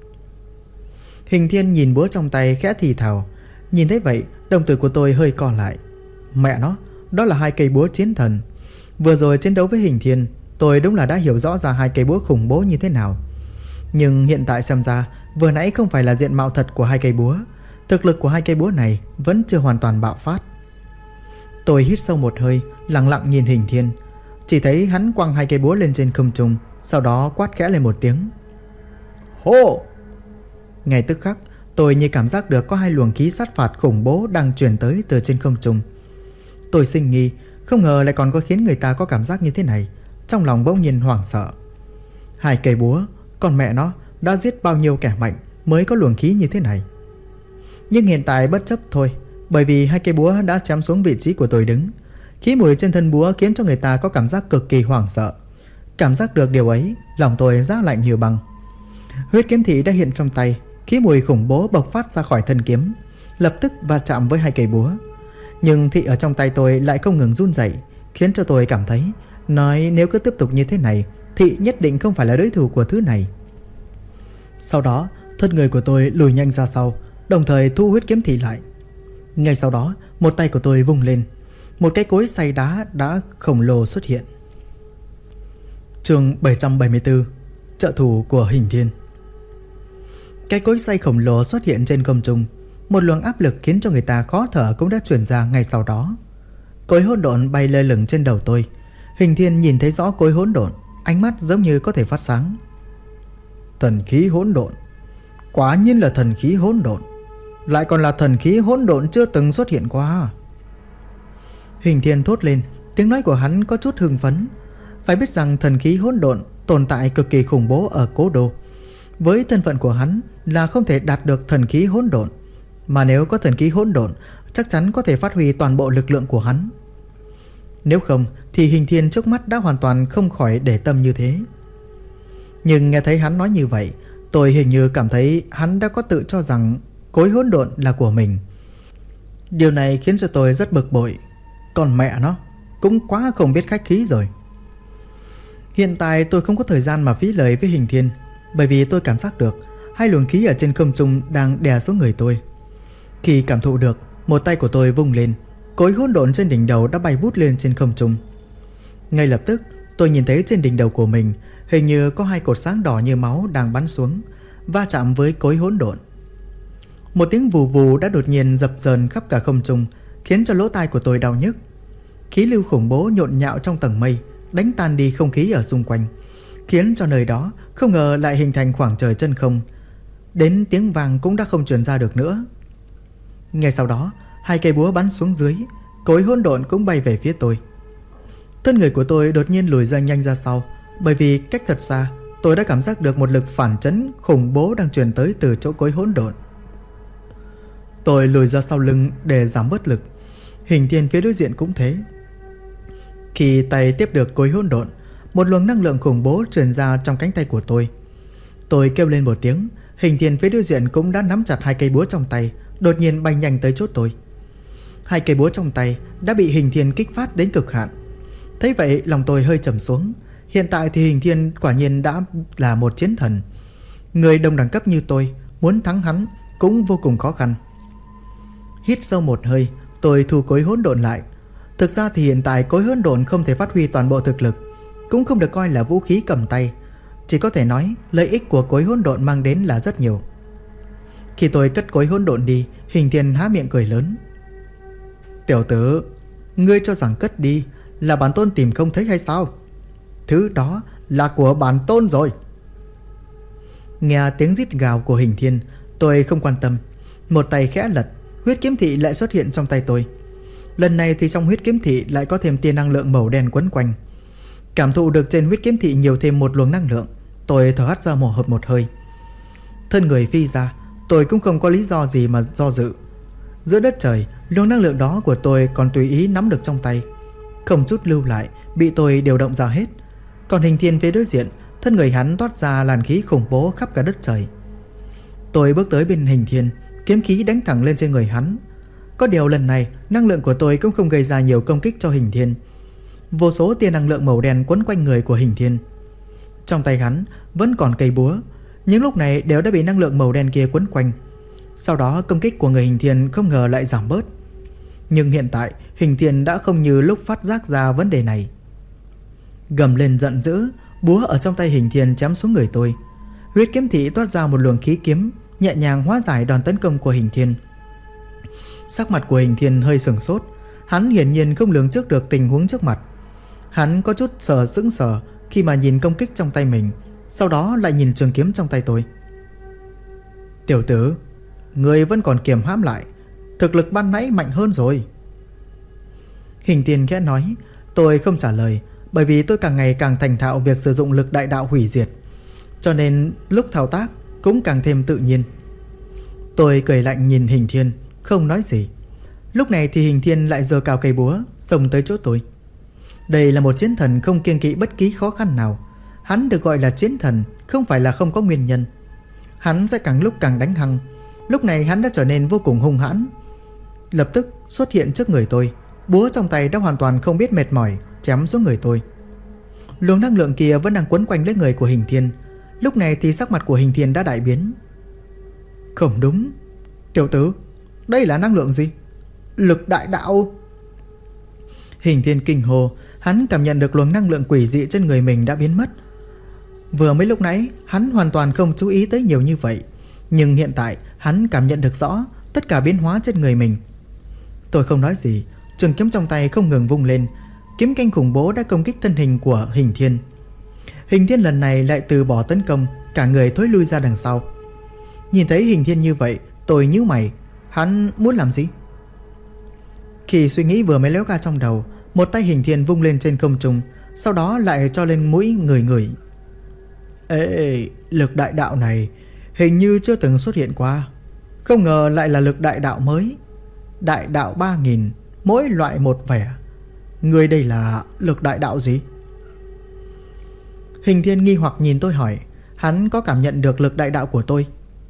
Hình Thiên nhìn búa trong tay khẽ thì thào. Nhìn thấy vậy, đồng tử của tôi hơi co lại. Mẹ nó, đó là hai cây búa chiến thần. Vừa rồi chiến đấu với Hình Thiên, tôi đúng là đã hiểu rõ ra hai cây búa khủng bố như thế nào. Nhưng hiện tại xem ra, vừa nãy không phải là diện mạo thật của hai cây búa. Thực lực của hai cây búa này vẫn chưa hoàn toàn bạo phát. Tôi hít sâu một hơi, lặng lặng nhìn Hình Thiên. Chỉ thấy hắn quăng hai cây búa lên trên không trung, sau đó quát khẽ lên một tiếng. Hô! Ngay tức khắc, tôi như cảm giác được có hai luồng khí sát phạt khủng bố đang truyền tới từ trên không trung. Tôi sinh nghi, không ngờ lại còn có khiến người ta có cảm giác như thế này. Trong lòng bỗng nhiên hoảng sợ. Hai cây búa, con mẹ nó, đã giết bao nhiêu kẻ mạnh mới có luồng khí như thế này. Nhưng hiện tại bất chấp thôi, bởi vì hai cây búa đã chém xuống vị trí của tôi đứng. Khí mùi trên thân búa khiến cho người ta có cảm giác cực kỳ hoảng sợ. Cảm giác được điều ấy, lòng tôi giá lạnh như băng. Huyết kiếm thị đã hiện trong tay. Khí mùi khủng bố bộc phát ra khỏi thân kiếm, lập tức va chạm với hai cây búa. Nhưng thị ở trong tay tôi lại không ngừng run rẩy, khiến cho tôi cảm thấy nói nếu cứ tiếp tục như thế này, thị nhất định không phải là đối thủ của thứ này. Sau đó, thân người của tôi lùi nhanh ra sau, đồng thời thu huyết kiếm thị lại. Ngay sau đó, một tay của tôi vung lên, một cái cối xay đá đã khổng lồ xuất hiện. Chương 774, trợ thủ của Hình Thiên. Cái cối xay khổng lồ xuất hiện trên không trung. Một luồng áp lực khiến cho người ta khó thở cũng đã truyền ra ngay sau đó. Cối hỗn độn bay lơ lửng trên đầu tôi. Hình Thiên nhìn thấy rõ cối hỗn độn, ánh mắt giống như có thể phát sáng. Thần khí hỗn độn, quả nhiên là thần khí hỗn độn, lại còn là thần khí hỗn độn chưa từng xuất hiện qua. Hình Thiên thốt lên, tiếng nói của hắn có chút hưng phấn. Phải biết rằng thần khí hỗn độn tồn tại cực kỳ khủng bố ở Cố Đô. Với thân phận của hắn là không thể đạt được thần khí hỗn độn, mà nếu có thần khí hỗn độn chắc chắn có thể phát huy toàn bộ lực lượng của hắn. Nếu không thì Hình Thiên trước mắt đã hoàn toàn không khỏi để tâm như thế. Nhưng nghe thấy hắn nói như vậy, tôi hình như cảm thấy hắn đã có tự cho rằng cối hỗn độn là của mình. Điều này khiến cho tôi rất bực bội. Còn mẹ nó, cũng quá không biết khách khí rồi. Hiện tại tôi không có thời gian mà phí lời với Hình Thiên, bởi vì tôi cảm giác được hai luồng khí ở trên không trung đang đè xuống người tôi. Khi cảm thụ được, Một tay của tôi vung lên, cối hỗn độn trên đỉnh đầu đã bay vút lên trên không trung. Ngay lập tức tôi nhìn thấy trên đỉnh đầu của mình hình như có 2 cột sáng đỏ như máu đang bắn xuống, va chạm với cối hỗn độn. Một tiếng vù vù đã đột nhiên dập dờn khắp cả không trung, khiến cho lỗ tai của tôi đau nhức. Khí lưu khủng bố nhộn nhạo trong tầng mây, đánh tan đi không khí ở xung quanh, khiến cho nơi đó không ngờ lại hình thành khoảng trời chân không. Đến tiếng vang cũng đã không truyền ra được nữa. Ngay sau đó 2 cây búa bắn xuống dưới, cối hỗn độn cũng bay về phía tôi. Thân người của tôi đột nhiên lùi ra nhanh ra sau, bởi vì cách thật xa tôi đã cảm giác được một lực phản chấn khủng bố đang truyền tới từ chỗ cối hỗn độn. Tôi lùi ra sau lưng để giảm bớt lực. Hình thiên phía đối diện cũng thế. Khi tay tiếp được cối hỗn độn, một luồng năng lượng khủng bố truyền ra trong cánh tay của tôi. Tôi kêu lên một tiếng, hình thiên phía đối diện cũng đã nắm chặt 2 cây búa trong tay, đột nhiên bay nhanh tới chỗ tôi. 2 cây búa trong tay đã bị hình thiên kích phát đến cực hạn. Thấy vậy lòng tôi hơi trầm xuống. Hiện tại thì hình thiên quả nhiên đã là một chiến thần. Người đồng đẳng cấp như tôi muốn thắng hắn cũng vô cùng khó khăn. Hít sâu một hơi, tôi thu cối hỗn độn lại. Thực ra thì hiện tại cối hỗn độn không thể phát huy toàn bộ thực lực, cũng không được coi là vũ khí cầm tay. Chỉ có thể nói lợi ích của cối hỗn độn mang đến là rất nhiều. Khi tôi cất cối hỗn độn đi, hình thiên há miệng cười lớn. Tiểu tử, ngươi cho rằng cất đi là bản tôn tìm không thấy hay sao? Thứ đó là của bản tôn rồi. Nghe tiếng rít gào của hình thiên, tôi không quan tâm. Một tay khẽ lật, huyết kiếm thị lại xuất hiện trong tay tôi. Lần này thì trong huyết kiếm thị lại có thêm tia năng lượng màu đen quấn quanh. Cảm thụ được trên huyết kiếm thị nhiều thêm một luồng năng lượng, tôi thở hắt ra một hơi. Thân người phi ra, tôi cũng không có lý do gì mà do dự. Giữa đất trời, luồng năng lượng đó của tôi còn tùy ý nắm được trong tay, không chút lưu lại, bị tôi điều động ra hết. Còn hình thiên phía đối diện, thân người hắn toát ra làn khí khủng bố khắp cả đất trời. Tôi bước tới bên hình thiên, kiếm khí đánh thẳng lên trên người hắn. Có điều lần này năng lượng của tôi cũng không gây ra nhiều công kích cho hình thiên. Vô số tia năng lượng màu đen quấn quanh người của hình thiên. Trong tay hắn vẫn còn cây búa, nhưng lúc này đều đã bị năng lượng màu đen kia quấn quanh. Sau đó công kích của người hình thiên không ngờ lại giảm bớt. Nhưng hiện tại hình thiên đã không như lúc phát giác ra vấn đề này. Gầm lên giận dữ, búa ở trong tay hình thiên chém xuống người tôi. Huyết kiếm thị toát ra một luồng khí kiếm, nhẹ nhàng hóa giải đòn tấn công của hình thiên. Sắc mặt của hình thiên hơi sửng sốt. Hắn hiển nhiên không lường trước được tình huống trước mặt. Hắn có chút sững sờ khi mà nhìn công kích trong tay mình, sau đó lại nhìn trường kiếm trong tay tôi. Tiểu tử, người vẫn còn kiềm hãm lại, thực lực ban nãy mạnh hơn rồi. Hình thiên khẽ nói. Tôi không trả lời, bởi vì tôi càng ngày càng thành thạo việc sử dụng lực đại đạo hủy diệt, cho nên lúc thao tác cũng càng thêm tự nhiên. Tôi cười lạnh nhìn hình thiên, không nói gì. Lúc này thì hình thiên lại giơ cao cây búa, xông tới chỗ tôi. Đây là một chiến thần không kiêng kỵ bất kỳ khó khăn nào. Hắn được gọi là chiến thần không phải là không có nguyên nhân. Hắn sẽ càng lúc càng đánh hăng. Lúc này hắn đã trở nên vô cùng hung hãn, lập tức xuất hiện trước người tôi. Búa trong tay đã hoàn toàn không biết mệt mỏi, chém xuống người tôi. Luồng năng lượng kia vẫn đang quấn quanh lấy người của hình thiên. Lúc này thì sắc mặt của hình thiên đã đại biến. Không đúng, tiểu tử, đây là năng lượng gì? Lực đại đạo. Hình thiên kinh hô. Hắn cảm nhận được luồng năng lượng quỷ dị trên người mình đã biến mất. Vừa mới lúc nãy hắn hoàn toàn không chú ý tới nhiều như vậy, nhưng hiện tại hắn cảm nhận được rõ tất cả biến hóa trên người mình. Tôi không nói gì, trường kiếm trong tay không ngừng vung lên. Kiếm canh khủng bố đã công kích thân hình của hình thiên. Hình thiên lần này lại từ bỏ tấn công, cả người thối lui ra đằng sau. Nhìn thấy hình thiên như vậy, tôi nhíu mày. Hắn muốn làm gì? Khi suy nghĩ vừa mới léo ra trong đầu, một tay hình thiên vung lên trên không trung, sau đó lại cho lên mũi người. Ê, lực đại đạo này hình như chưa từng xuất hiện qua. Không ngờ lại là lực đại đạo mới. Đại đạo 3000, mỗi loại một vẻ. Người đây là lực đại đạo gì? Hình thiên nghi hoặc nhìn tôi hỏi. Hắn có cảm nhận được lực đại đạo của tôi.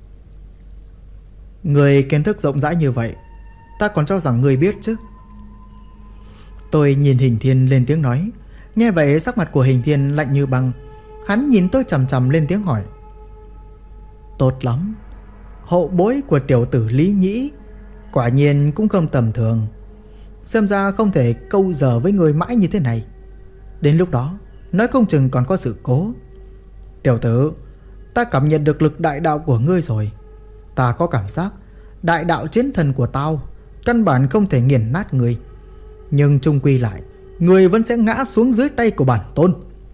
Người kiến thức rộng rãi như vậy, ta còn cho rằng người biết chứ. Tôi nhìn hình thiên lên tiếng nói. Nghe vậy sắc mặt của hình thiên lạnh như băng. Hắn nhìn tôi chằm chằm lên tiếng hỏi. Tốt lắm, hậu bối của tiểu tử Lý Nhĩ Quả nhiên cũng không tầm thường. Xem ra không thể câu giờ với người mãi như thế này. Đến lúc đó nói không chừng còn có sự cố. Tiểu tử, ta cảm nhận được lực đại đạo của ngươi rồi. Ta có cảm giác đại đạo chiến thần của tao căn bản không thể nghiền nát ngươi. Nhưng chung quy lại, ngươi vẫn sẽ ngã xuống dưới tay của bản tôn.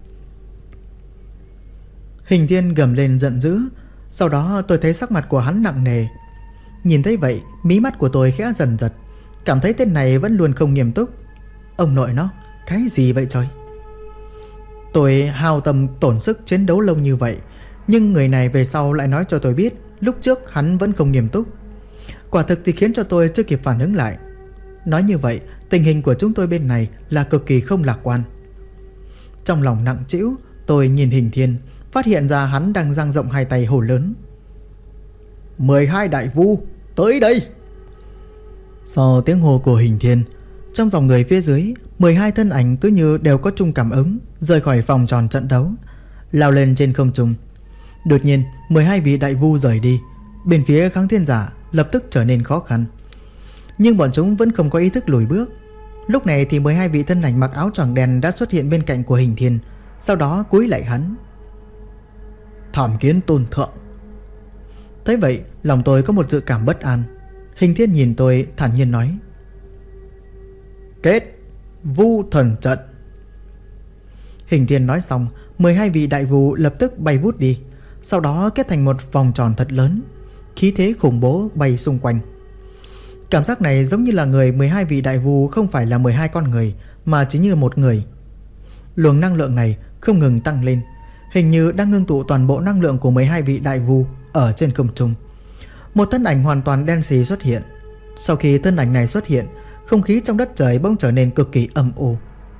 Hình Thiên gầm lên giận dữ. Sau đó tôi thấy sắc mặt của hắn nặng nề. Nhìn thấy vậy, mí mắt của tôi khẽ dần giật, cảm thấy tên này vẫn luôn không nghiêm túc. Ông nội nó, cái gì vậy trời? Tôi hao tâm tổn sức chiến đấu lâu như vậy, nhưng người này về sau lại nói cho tôi biết lúc trước hắn vẫn không nghiêm túc. Quả thực thì khiến cho tôi chưa kịp phản ứng lại. Nói như vậy, tình hình của chúng tôi bên này là cực kỳ không lạc quan. Trong lòng nặng trĩu, tôi nhìn Hình Thiên, phát hiện ra hắn đang dang rộng hai tay hô lớn: 12 đại vu, tới đây! Sau tiếng hô của Hình Thiên, trong dòng người phía dưới, 12 thân ảnh cứ như đều có chung cảm ứng, rời khỏi vòng tròn trận đấu, lao lên trên không trung. Đột nhiên 12 vị đại vu rời đi. Bên phía Kháng Thiên Giả lập tức trở nên khó khăn, nhưng bọn chúng vẫn không có ý thức lùi bước. Lúc này thì 12 vị thân ảnh mặc áo choàng đen đã xuất hiện bên cạnh của Hình Thiên, sau đó cúi lạy hắn: Thảm kiến tôn thượng. Thế vậy, lòng tôi có một dự cảm bất an. Hình Thiên nhìn tôi thản nhiên nói: Kết vu thần trận. Hình Thiên nói xong, 12 vị đại vu lập tức bay vút đi, sau đó kết thành một vòng tròn thật lớn, khí thế khủng bố bay xung quanh. Cảm giác này giống như là người 12 vị đại vu không phải là 12 con người, mà chỉ như một người. Luồng năng lượng này không ngừng tăng lên, hình như đang ngưng tụ toàn bộ năng lượng của 12 vị đại vu ở trên không trung. Một thân ảnh hoàn toàn đen xì xuất hiện. Sau khi thân ảnh này xuất hiện, không khí trong đất trời bỗng trở nên cực kỳ âm u.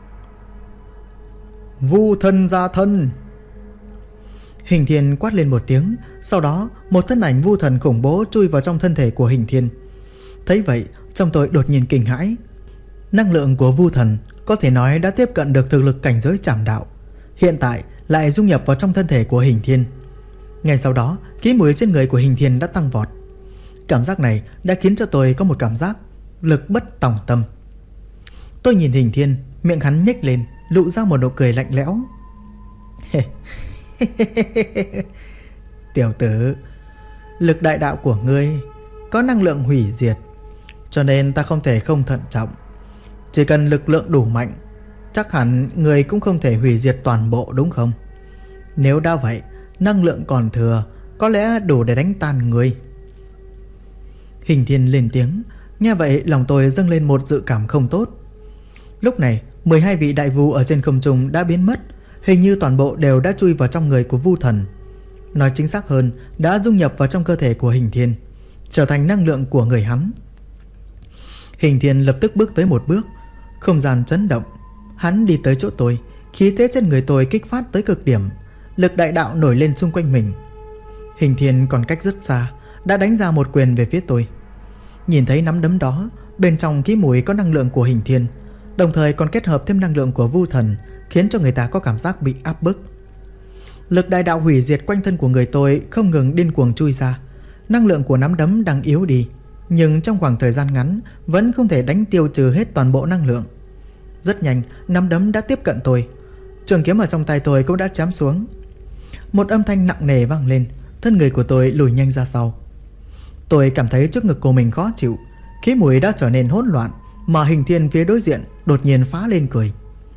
Vu thần ra thân! Hình Thiên quát lên một tiếng. Sau đó một thân ảnh vu thần khủng bố chui vào trong thân thể của Hình Thiên. Thấy vậy, trong tôi đột nhiên kinh hãi. Năng lượng của vu thần có thể nói đã tiếp cận được thực lực cảnh giới trảm đạo, hiện tại lại dung nhập vào trong thân thể của Hình Thiên. Ngay sau đó, khí mùi trên người của Hình Thiên đã tăng vọt. Cảm giác này đã khiến cho tôi có một cảm giác lực bất tòng tâm. Tôi nhìn Hình Thiên, miệng hắn nhếch lên, lộ ra một nụ cười lạnh lẽo. Tiểu tử, lực đại đạo của ngươi có năng lượng hủy diệt, cho nên ta không thể không thận trọng. Chỉ cần lực lượng đủ mạnh, chắc hẳn ngươi cũng không thể hủy diệt toàn bộ, đúng không? Nếu đã vậy, năng lượng còn thừa có lẽ đủ để đánh tan ngươi. Hình Thiên lên tiếng. Nghe vậy, lòng tôi dâng lên một dự cảm không tốt. Lúc này 12 vị đại vu ở trên không trung đã biến mất, hình như toàn bộ đều đã chui vào trong người của vu thần. Nói chính xác hơn, đã dung nhập vào trong cơ thể của Hình Thiên, trở thành năng lượng của người hắn. Hình Thiên lập tức bước tới một bước, không gian chấn động. Hắn đi tới chỗ tôi, khí thế trên người tôi kích phát tới cực điểm, lực đại đạo nổi lên xung quanh mình. Hình Thiên còn cách rất xa, đã đánh ra một quyền về phía tôi. Nhìn thấy nắm đấm đó, bên trong khí mùi có năng lượng của Hình Thiên, đồng thời còn kết hợp thêm năng lượng của vu thần, khiến cho người ta có cảm giác bị áp bức. Lực đại đạo hủy diệt quanh thân của người tôi không ngừng điên cuồng chui ra. Năng lượng của nắm đấm đang yếu đi, nhưng trong khoảng thời gian ngắn vẫn không thể đánh tiêu trừ hết toàn bộ năng lượng. Rất nhanh, nắm đấm đã tiếp cận tôi. Trường kiếm ở trong tay tôi cũng đã chém xuống. Một âm thanh nặng nề vang lên, thân người của tôi lùi nhanh ra sau. Tôi cảm thấy trước ngực của mình khó chịu, khí mùi đã trở nên hỗn loạn, mà Hình Thiên phía đối diện đột nhiên phá lên cười.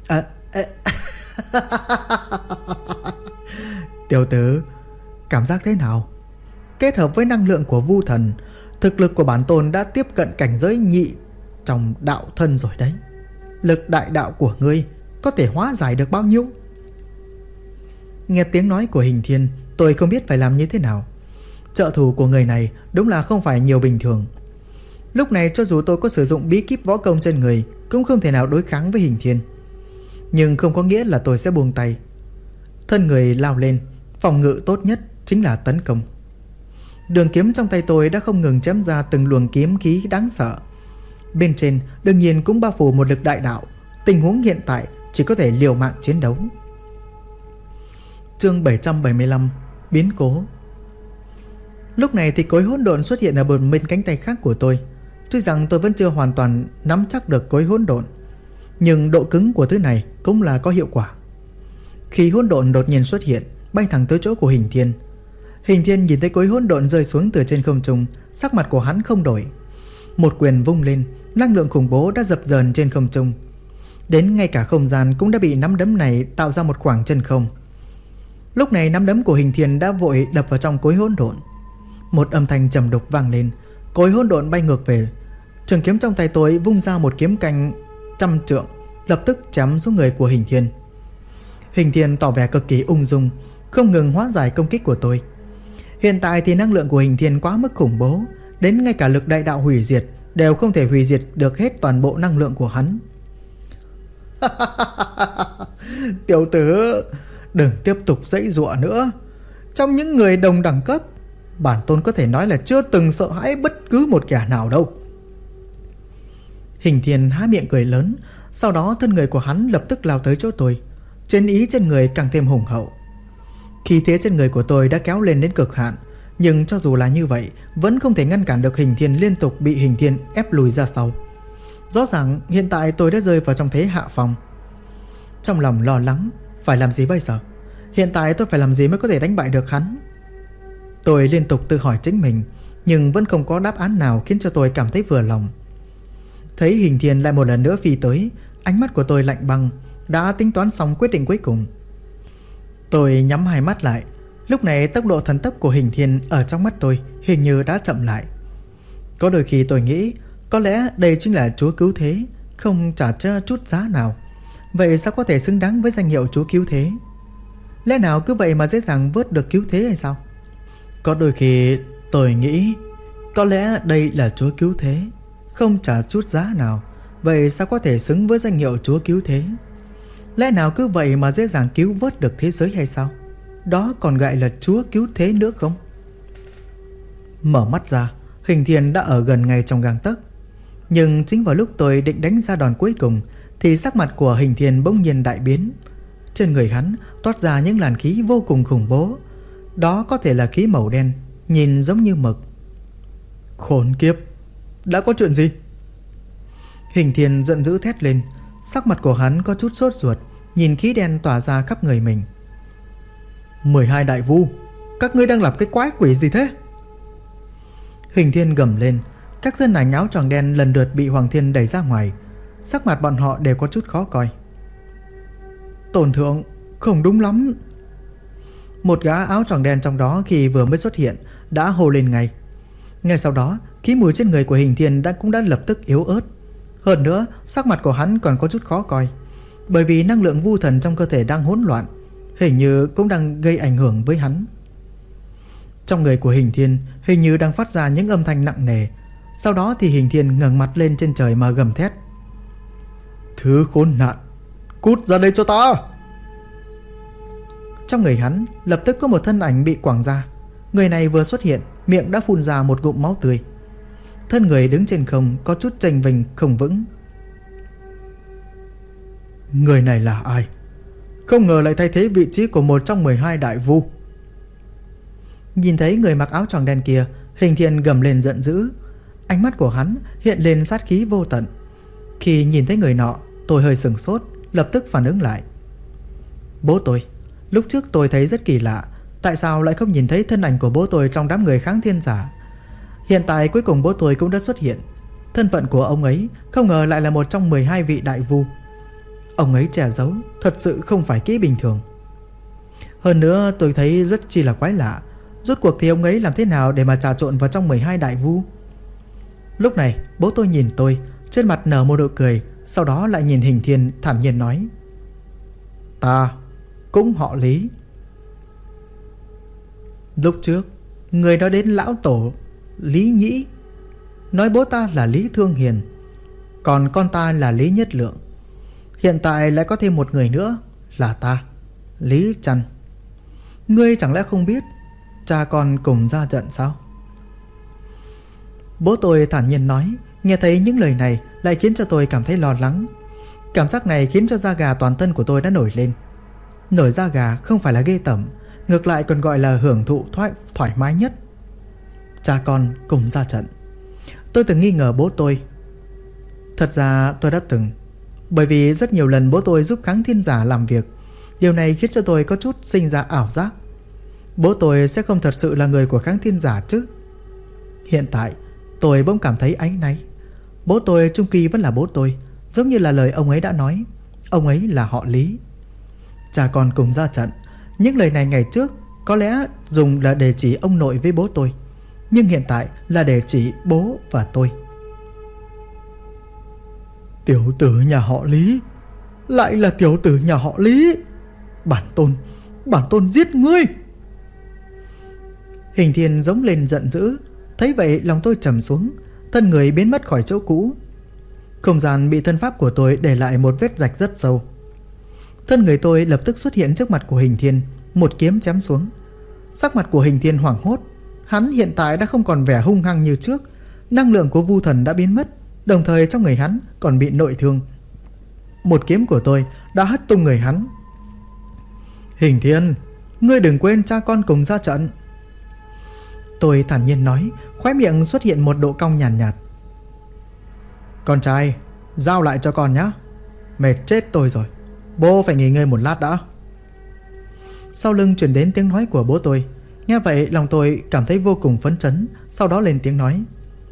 Tiểu tử, cảm giác thế nào? Kết hợp với năng lượng của vu thần, thực lực của bản tôn đã tiếp cận cảnh giới nhị trong đạo thân rồi đấy. Lực đại đạo của ngươi có thể hóa giải được bao nhiêu? Nghe tiếng nói của Hình Thiên, tôi không biết phải làm như thế nào. Trợ thủ của người này đúng là không phải nhiều bình thường. Lúc này cho dù tôi có sử dụng bí kíp võ công trên người, cũng không thể nào đối kháng với Hình Thiên. Nhưng không có nghĩa là tôi sẽ buông tay. Thân người lao lên, phòng ngự tốt nhất chính là tấn công. Đường kiếm trong tay tôi đã không ngừng chém ra từng luồng kiếm khí đáng sợ. Bên trên đương nhiên cũng bao phủ một lực đại đạo. Tình huống hiện tại chỉ có thể liều mạng chiến đấu. Chương 775: Biến cố. Lúc này thì cối hỗn độn xuất hiện ở bên cánh tay khác của tôi. Tuy rằng tôi vẫn chưa hoàn toàn nắm chắc được cối hỗn độn, nhưng độ cứng của thứ này cũng là có hiệu quả. Khi hỗn độn đột nhiên xuất hiện, bay thẳng tới chỗ của Hình Thiên. Hình Thiên nhìn thấy cối hỗn độn rơi xuống từ trên không trung, sắc mặt của hắn không đổi. Một quyền vung lên, năng lượng khủng bố đã dập dờn trên không trung. Đến ngay cả không gian cũng đã bị nắm đấm này tạo ra một khoảng chân không. Lúc này nắm đấm của Hình Thiên đã vội đập vào trong cối hỗn độn. Một âm thanh trầm đục vang lên, cối hỗn độn bay ngược về. Trường kiếm trong tay tôi vung ra một kiếm canh 100 trượng, lập tức chém xuống người của Hình Thiên. Hình Thiên tỏ vẻ cực kỳ ung dung, không ngừng hóa giải công kích của tôi. Hiện tại thì năng lượng của Hình Thiên quá mức khủng bố, đến ngay cả lực đại đạo hủy diệt đều không thể hủy diệt được hết toàn bộ năng lượng của hắn. Tiểu tử, đừng tiếp tục giãy giụa nữa. Trong những người đồng đẳng cấp, bản tôn có thể nói là chưa từng sợ hãi bất cứ một kẻ nào đâu. Hình Thiên há miệng cười lớn, sau đó thân người của hắn lập tức lao tới chỗ tôi. Chiến ý trên người càng thêm hùng hậu. Khí thế trên người của tôi đã kéo lên đến cực hạn, nhưng cho dù là như vậy vẫn không thể ngăn cản được Hình Thiên liên tục bị Hình Thiên ép lùi ra sau. Rõ ràng hiện tại tôi đã rơi vào trong thế hạ phong. Trong lòng lo lắng, phải làm gì bây giờ? Hiện tại tôi phải làm gì mới có thể đánh bại được hắn? Tôi liên tục tự hỏi chính mình, nhưng vẫn không có đáp án nào khiến cho tôi cảm thấy vừa lòng. Thấy Hình Thiên lại một lần nữa phi tới, ánh mắt của tôi lạnh băng, đã tính toán xong quyết định cuối cùng. Tôi nhắm hai mắt lại. Lúc này tốc độ thần tốc của Hình Thiên ở trong mắt tôi hình như đã chậm lại. Có đôi khi tôi nghĩ có lẽ đây chính là chúa cứu thế, không trả cho chút giá nào. Vậy sao có thể xứng đáng với danh hiệu chúa cứu thế? Lẽ nào cứ vậy mà dễ dàng vớt được cứu thế hay sao? Có đôi khi tôi nghĩ có lẽ đây là chúa cứu thế, không trả chút giá nào. Vậy sao có thể xứng với danh hiệu chúa cứu thế? Lẽ nào cứ vậy mà dễ dàng cứu vớt được thế giới hay sao? Đó còn gọi là chúa cứu thế nữa không? Mở mắt ra, Hình Thiên đã ở gần ngay trong gang tấc. Nhưng chính vào lúc tôi định đánh ra đòn cuối cùng thì sắc mặt của Hình Thiên bỗng nhiên đại biến. Trên người hắn toát ra những làn khí vô cùng khủng bố. Đó có thể là khí màu đen, nhìn giống như mực. Khốn kiếp, đã có chuyện gì? Hình Thiên giận dữ thét lên. Sắc mặt của hắn có chút sốt ruột, nhìn khí đen tỏa ra khắp người mình. 12 đại vu, các ngươi đang làm cái quái quỷ gì thế? Hình Thiên gầm lên. Các thân ảnh áo choàng đen lần lượt bị Hoàng Thiên đẩy ra ngoài. Sắc mặt bọn họ đều có chút khó coi. Tổn thượng, không đúng lắm. Một gã áo choàng đen trong đó khi vừa mới xuất hiện đã hô lên ngay. Ngay sau đó, khí mùi trên người của Hình Thiên cũng đã lập tức yếu ớt. Hơn nữa, sắc mặt của hắn còn có chút khó coi, bởi vì năng lượng vu thần trong cơ thể đang hỗn loạn, hình như cũng đang gây ảnh hưởng với hắn. Trong người của Hình Thiên hình như đang phát ra những âm thanh nặng nề. Sau đó thì Hình Thiên ngẩng mặt lên trên trời mà gầm thét. Thứ khốn nạn, cút ra đây cho ta! Trong người hắn lập tức có một thân ảnh bị quẳng ra. Người này vừa xuất hiện, miệng đã phun ra một ngụm máu tươi. Thân người đứng trên không có chút chênh vênh không vững. Người này là ai? Không ngờ lại thay thế vị trí của một trong 12 đại vu. Nhìn thấy người mặc áo choàng đen kia, Hình Thiên gầm lên giận dữ. Ánh mắt của hắn hiện lên sát khí vô tận. Khi nhìn thấy người nọ, tôi hơi sửng sốt, lập tức phản ứng lại. Bố tôi. Lúc trước tôi thấy rất kỳ lạ, tại sao lại không nhìn thấy thân ảnh của bố tôi trong đám người kháng thiên giả? Hiện tại cuối cùng bố tôi cũng đã xuất hiện. Thân phận của ông ấy không ngờ lại là một trong 12 vị đại vu. Ông ấy che giấu thật sự không phải kỹ bình thường. Hơn nữa tôi thấy rất chi là quái lạ. Rốt cuộc thì ông ấy làm thế nào để mà trà trộn vào trong 12 đại vu? Lúc này bố tôi nhìn tôi, trên mặt nở một nụ cười, sau đó lại nhìn Hình Thiên thản nhiên nói. Ta cũng họ Lý. Lúc trước người nói đến lão tổ Lý Nhĩ, nói bố ta là Lý Thương Hiền, còn con ta là Lý Nhất Lượng. Hiện tại lại có thêm một người nữa, là ta, Lý Trăn. Ngươi chẳng lẽ không biết cha con cùng ra trận sao? Bố tôi thản nhiên nói. Nghe thấy những lời này lại khiến cho tôi cảm thấy lo lắng. Cảm giác này khiến cho da gà toàn thân của tôi đã nổi lên. Nổi da gà không phải là ghê tởm, ngược lại còn gọi là hưởng thụ thoải mái nhất. Cha con cùng ra trận. Tôi từng nghi ngờ bố tôi. Thật ra tôi đã từng, bởi vì rất nhiều lần bố tôi giúp Kháng Thiên Giả làm việc. Điều này khiến cho tôi có chút sinh ra ảo giác bố tôi sẽ không thật sự là người của Kháng Thiên Giả chứ. Hiện tại tôi bỗng cảm thấy áy náy. Bố tôi chung quy vẫn là bố tôi, giống như là lời ông ấy đã nói. Ông ấy là họ Lý, cha con cùng ra trận. Những lời này ngày trước có lẽ dùng là để chỉ ông nội với bố tôi, nhưng hiện tại là để chỉ bố và tôi. Tiểu tử nhà họ Lý, lại là tiểu tử nhà họ Lý. Bản tôn giết ngươi. Hình Thiên giống lên giận dữ. Thấy vậy lòng tôi trầm xuống, thân người biến mất khỏi chỗ cũ. Không gian bị thân pháp của tôi để lại một vết rạch rất sâu. Thân người tôi lập tức xuất hiện trước mặt của Hình Thiên, một kiếm chém xuống. Sắc mặt của Hình Thiên hoảng hốt. Hắn hiện tại đã không còn vẻ hung hăng như trước. Năng lượng của Vu Thần đã biến mất, đồng thời trong người hắn còn bị nội thương. Một kiếm của tôi đã hất tung người hắn. Hình Thiên, ngươi đừng quên cha con cùng ra trận. Tôi thản nhiên nói, khóe miệng xuất hiện một độ cong nhàn nhạt. Con trai, giao lại cho con nhé. Mệt chết tôi rồi, bố phải nghỉ ngơi một lát đã. Sau lưng truyền đến tiếng nói của bố tôi. Nghe vậy lòng tôi cảm thấy vô cùng phấn chấn. Sau đó lên tiếng nói,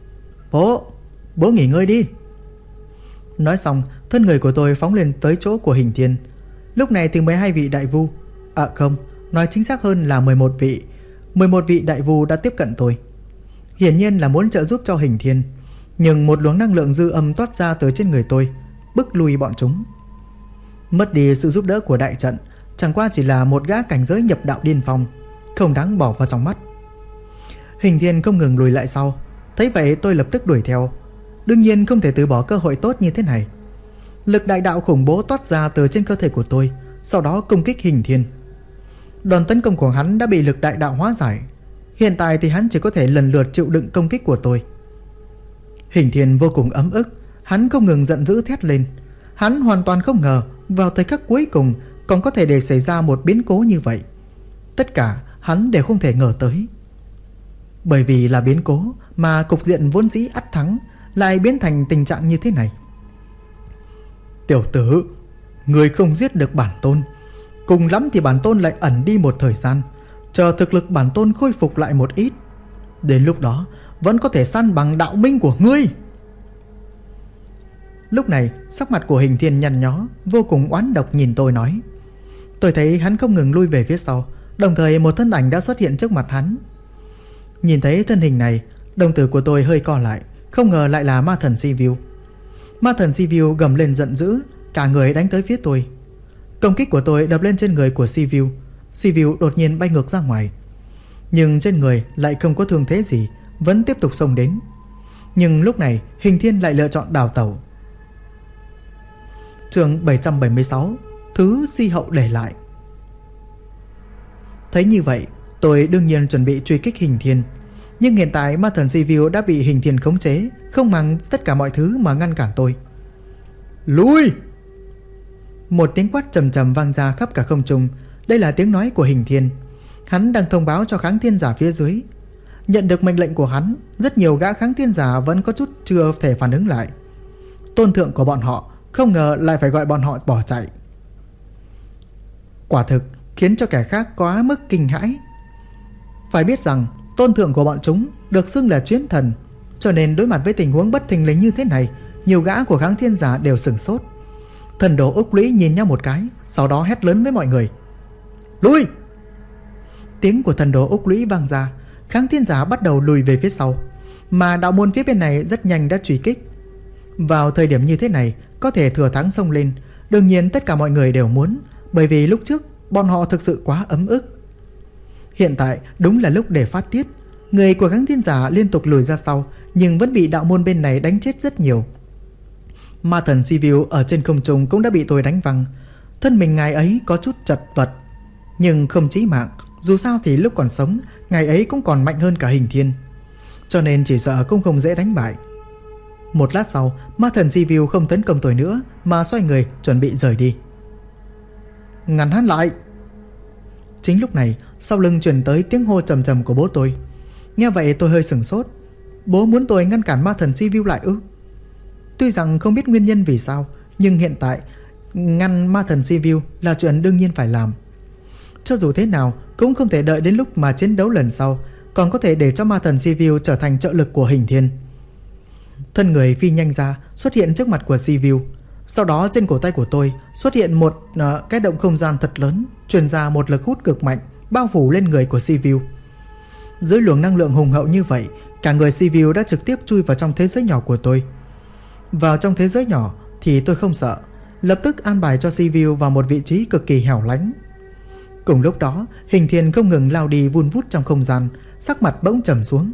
Bố nghỉ ngơi đi. Nói xong, thân người của tôi phóng lên tới chỗ của Hình Thiên. Lúc này thì 12 vị đại vu, không, nói chính xác hơn là 11 vị đại vu đã tiếp cận tôi. Hiển nhiên là muốn trợ giúp cho Hình Thiên. Nhưng một luồng năng lượng dư âm toát ra từ trên người tôi, bức lui bọn chúng. Mất đi sự giúp đỡ của đại trận, chẳng qua chỉ là một gã cảnh giới nhập đạo điên phong, không đáng bỏ vào trong mắt. Hình Thiên không ngừng lùi lại sau. Thấy vậy tôi lập tức đuổi theo. Đương nhiên không thể từ bỏ cơ hội tốt như thế này. Lực đại đạo khủng bố toát ra từ trên cơ thể của tôi, sau đó công kích Hình Thiên. Đòn tấn công của hắn đã bị lực đại đạo hóa giải. Hiện tại thì hắn chỉ có thể lần lượt chịu đựng công kích của tôi. Hình Thiên vô cùng ấm ức. Hắn không ngừng giận dữ thét lên. Hắn hoàn toàn không ngờ vào thời khắc cuối cùng còn có thể để xảy ra một biến cố như vậy. Tất cả hắn đều không thể ngờ tới. Bởi vì là biến cố mà cục diện vốn dĩ ắt thắng lại biến thành tình trạng như thế này. Tiểu tử, người không giết được bản tôn, cùng lắm thì bản tôn lại ẩn đi một thời gian, chờ thực lực bản tôn khôi phục lại một ít. Đến lúc đó vẫn có thể san bằng đạo minh của ngươi. Lúc này sắc mặt của Hình Thiên nhăn nhó, vô cùng oán độc nhìn tôi nói. Tôi thấy hắn không ngừng lui về phía sau, đồng thời một thân ảnh đã xuất hiện trước mặt hắn. Nhìn thấy thân hình này, đồng tử của tôi hơi co lại. Không ngờ lại là ma thần Sivu. Ma thần Sivu gầm lên giận dữ, cả người đánh tới phía tôi. Công kích của tôi đập lên trên người của Sivu. Sivu đột nhiên bay ngược ra ngoài, nhưng trên người lại không có thương thế gì, vẫn tiếp tục xông đến. Nhưng lúc này Hình Thiên lại lựa chọn đào tẩu. Chương 776, thứ si hậu để lại. Thấy như vậy, tôi đương nhiên chuẩn bị truy kích Hình Thiên. Nhưng hiện tại ma thần Sivu đã bị Hình Thiên khống chế, không màng tất cả mọi thứ mà ngăn cản tôi. Lui! Một tiếng quát trầm trầm vang ra khắp cả không trung. Đây là tiếng nói của Hình Thiên. Hắn đang thông báo cho Kháng Thiên Giả phía dưới. Nhận được mệnh lệnh của hắn, rất nhiều gã Kháng Thiên Giả vẫn có chút chưa thể phản ứng lại. Tôn thượng của bọn họ không ngờ lại phải gọi bọn họ bỏ chạy. Quả thực khiến cho kẻ khác quá mức kinh hãi. Phải biết rằng tôn thượng của bọn chúng được xưng là chiến thần, cho nên đối mặt với tình huống bất thình lình như thế này, nhiều gã của Kháng Thiên Giả đều sửng sốt. Thần đồ Úc Lũy nhìn nhau một cái, sau đó hét lớn với mọi người. Lui! Tiếng của thần đồ Úc Lũy vang ra. Kháng Thiên Giả bắt đầu lùi về phía sau, mà đạo môn phía bên này rất nhanh đã truy kích. Vào thời điểm như thế này, có thể thừa thắng xông lên, đương nhiên tất cả mọi người đều muốn, bởi vì lúc trước bọn họ thực sự quá ấm ức. Hiện tại đúng là lúc để phát tiết. Người của Kháng Thiên Giả liên tục lùi ra sau, nhưng vẫn bị đạo môn bên này đánh chết rất nhiều. Ma thần Sivu ở trên không trung cũng đã bị tôi đánh văng. Thân mình ngài ấy có chút chật vật, nhưng không chí mạng. Dù sao thì lúc còn sống, ngài ấy cũng còn mạnh hơn cả Hình Thiên, cho nên chỉ sợ cũng không dễ đánh bại. Một lát sau, ma thần Sivu không tấn công tôi nữa, mà xoay người chuẩn bị rời đi. Ngăn hắn lại! Chính lúc này, sau lưng truyền tới tiếng hô trầm trầm của bố tôi. Nghe vậy tôi hơi sửng sốt. Bố muốn tôi ngăn cản ma thần Sivu lại ư? Tuy rằng không biết nguyên nhân vì sao, nhưng hiện tại ngăn ma thần Sivu là chuyện đương nhiên phải làm. Cho dù thế nào cũng không thể đợi đến lúc mà chiến đấu lần sau, còn có thể để cho ma thần Sivu trở thành trợ lực của Hình Thiên. Thân người phi nhanh ra, xuất hiện trước mặt của Sivu. Sau đó trên cổ tay của tôi xuất hiện một cái động không gian thật lớn, truyền ra một lực hút cực mạnh, bao phủ lên người của Sivu. Dưới luồng năng lượng hùng hậu như vậy, cả người Sivu đã trực tiếp chui vào trong thế giới nhỏ của tôi. Vào trong thế giới nhỏ thì tôi không sợ, lập tức an bài cho Sivu vào một vị trí cực kỳ hẻo lánh. Cùng lúc đó, Hình Thiên không ngừng lao đi vun vút trong không gian, sắc mặt bỗng trầm xuống.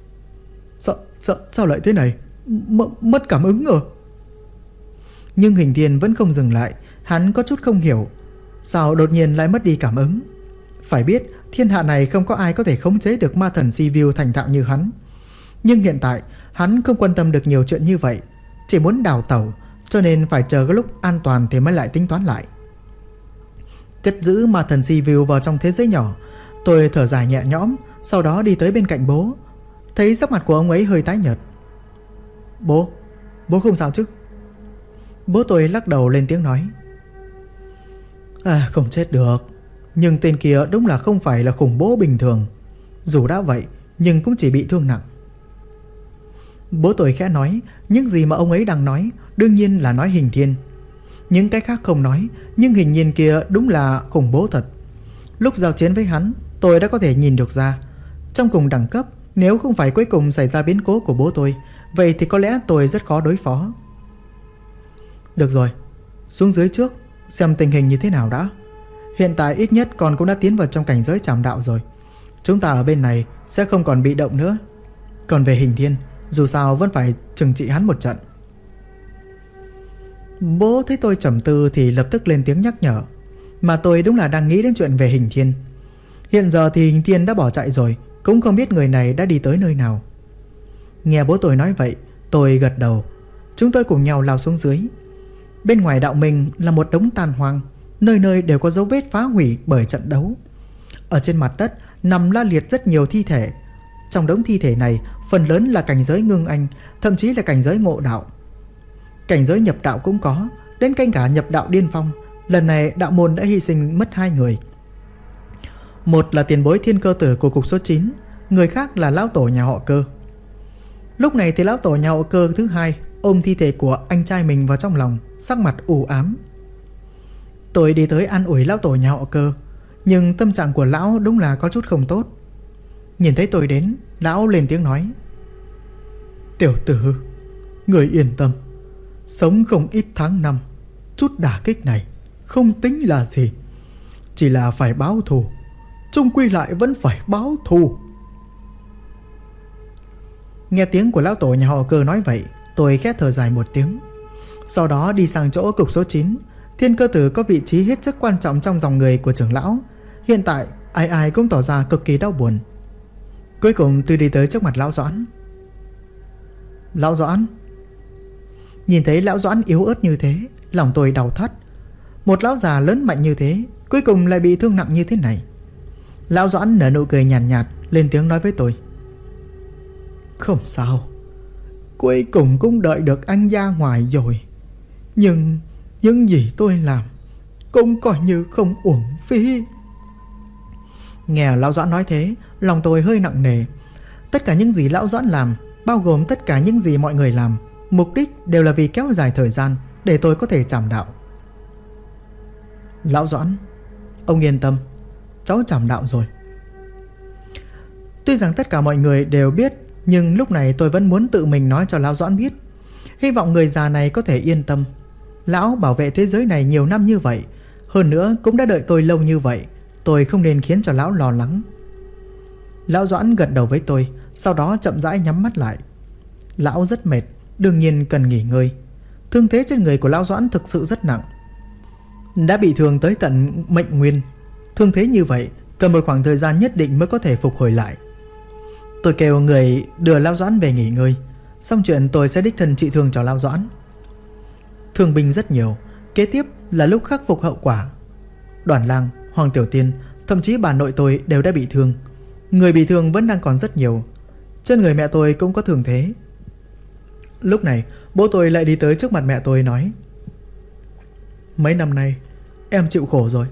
Sao lại thế này? Mất cảm ứng rồi. Nhưng Hình Thiên vẫn không dừng lại. Hắn có chút không hiểu sao đột nhiên lại mất đi cảm ứng. Phải biết thiên hạ này không có ai có thể khống chế được ma thần Sivu thành thạo như hắn. Nhưng hiện tại hắn không quan tâm được nhiều chuyện như vậy, chỉ muốn đào tẩu, cho nên phải chờ cái lúc an toàn thì mới lại tính toán lại. Cất giữ ma thần Sivu vào trong thế giới nhỏ, tôi thở dài nhẹ nhõm, sau đó đi tới bên cạnh bố. Thấy sắc mặt của ông ấy hơi tái nhợt. Bố không sao chứ? Bố tôi lắc đầu lên tiếng nói. Không chết được, nhưng tên kia đúng là không phải là khủng bố bình thường. Dù đã vậy nhưng cũng chỉ bị thương nặng. Bố tôi khẽ nói. Những gì mà ông ấy đang nói đương nhiên là nói Hình Thiên. Những cái khác không nói, nhưng hình nhiên kia đúng là khủng bố thật. Lúc giao chiến với hắn, tôi đã có thể nhìn được ra. Trong cùng đẳng cấp, nếu không phải cuối cùng xảy ra biến cố của bố tôi, vậy thì có lẽ tôi rất khó đối phó. Được rồi, xuống dưới trước, xem tình hình như thế nào đã. Hiện tại ít nhất con cũng đã tiến vào trong cảnh giới trảm đạo rồi. Chúng ta ở bên này sẽ không còn bị động nữa. Còn về Hình Thiên, dù sao vẫn phải trừng trị hắn một trận. Bố thấy tôi trầm tư thì lập tức lên tiếng nhắc nhở. Mà tôi đúng là đang nghĩ đến chuyện về Hình Thiên. Hiện giờ thì Hình Thiên đã bỏ chạy rồi, cũng không biết người này đã đi tới nơi nào. Nghe bố tôi nói vậy, tôi gật đầu. Chúng tôi cùng nhau lao xuống dưới. Bên ngoài đạo minh là một đống tàn hoang, nơi nơi đều có dấu vết phá hủy bởi trận đấu. Ở trên mặt đất nằm la liệt rất nhiều thi thể. Trong đống thi thể này, phần lớn là cảnh giới ngưng anh, thậm chí là cảnh giới ngộ đạo. Cảnh giới nhập đạo cũng có, đến canh cả nhập đạo điên phong. Lần này đạo môn đã hy sinh mất 2 người. Một là tiền bối Thiên Cơ Tử của cục số 9, người khác là lão tổ nhà họ Cơ. Lúc này thì lão tổ nhà họ Cơ thứ hai ôm thi thể của anh trai mình vào trong lòng, sắc mặt u ám. Tôi đi tới an ủi lão tổ nhà họ Cơ, nhưng tâm trạng của lão đúng là có chút không tốt. Nhìn thấy tôi đến, lão lên tiếng nói. Tiểu tử, người yên tâm, sống không ít tháng năm, chút đả kích này không tính là gì. Chỉ là phải báo thù, chung quy lại vẫn phải báo thù. Nghe tiếng của lão tổ nhà họ Cơ nói vậy, tôi khẽ thở dài một tiếng. Sau đó đi sang chỗ cục số 9. Thiên Cơ Tử có vị trí hết sức quan trọng trong dòng người của trưởng lão. Hiện tại ai ai cũng tỏ ra cực kỳ đau buồn. Cuối cùng tôi đi tới trước mặt lão Doãn. Lão Doãn. Nhìn thấy lão Doãn yếu ớt như thế, lòng tôi đau thắt. Một lão già lớn mạnh như thế, cuối cùng lại bị thương nặng như thế này. Lão Doãn nở nụ cười nhàn nhạt, lên tiếng nói với tôi. Không sao, cuối cùng cũng đợi được anh ra ngoài rồi. Nhưng những gì tôi làm cũng coi như không uổng phí. Nghe lão Doãn nói thế, lòng tôi hơi nặng nề. Tất cả những gì lão Doãn làm, bao gồm tất cả những gì mọi người làm, mục đích đều là vì kéo dài thời gian để tôi có thể trảm đạo. Lão Doãn, ông yên tâm, cháu trảm đạo rồi. Tuy rằng tất cả mọi người đều biết, nhưng lúc này tôi vẫn muốn tự mình nói cho lão Doãn biết. Hy vọng người già này có thể yên tâm. Lão bảo vệ thế giới này nhiều năm như vậy, hơn nữa cũng đã đợi tôi lâu như vậy, tôi không nên khiến cho lão lo lắng. Lão Doãn gật đầu với tôi, sau đó chậm rãi nhắm mắt lại. Lão rất mệt, đương nhiên cần nghỉ ngơi. Thương thế trên người của lão Doãn thực sự rất nặng, đã bị thương tới tận mệnh nguyên. Thương thế như vậy cần một khoảng thời gian nhất định mới có thể phục hồi lại. Tôi kêu người đưa lão Doãn về nghỉ ngơi. Xong chuyện tôi sẽ đích thân trị thương cho lão Doãn. Thương binh rất nhiều, kế tiếp là lúc khắc phục hậu quả. Đoàn Lang, Hoàng Tiểu Tiên, thậm chí bà nội tôi đều đã bị thương. Người bị thương vẫn đang còn rất nhiều. Trên người mẹ tôi cũng có thương thế. Lúc này bố tôi lại đi tới trước mặt mẹ tôi nói: Mấy năm nay em chịu khổ rồi.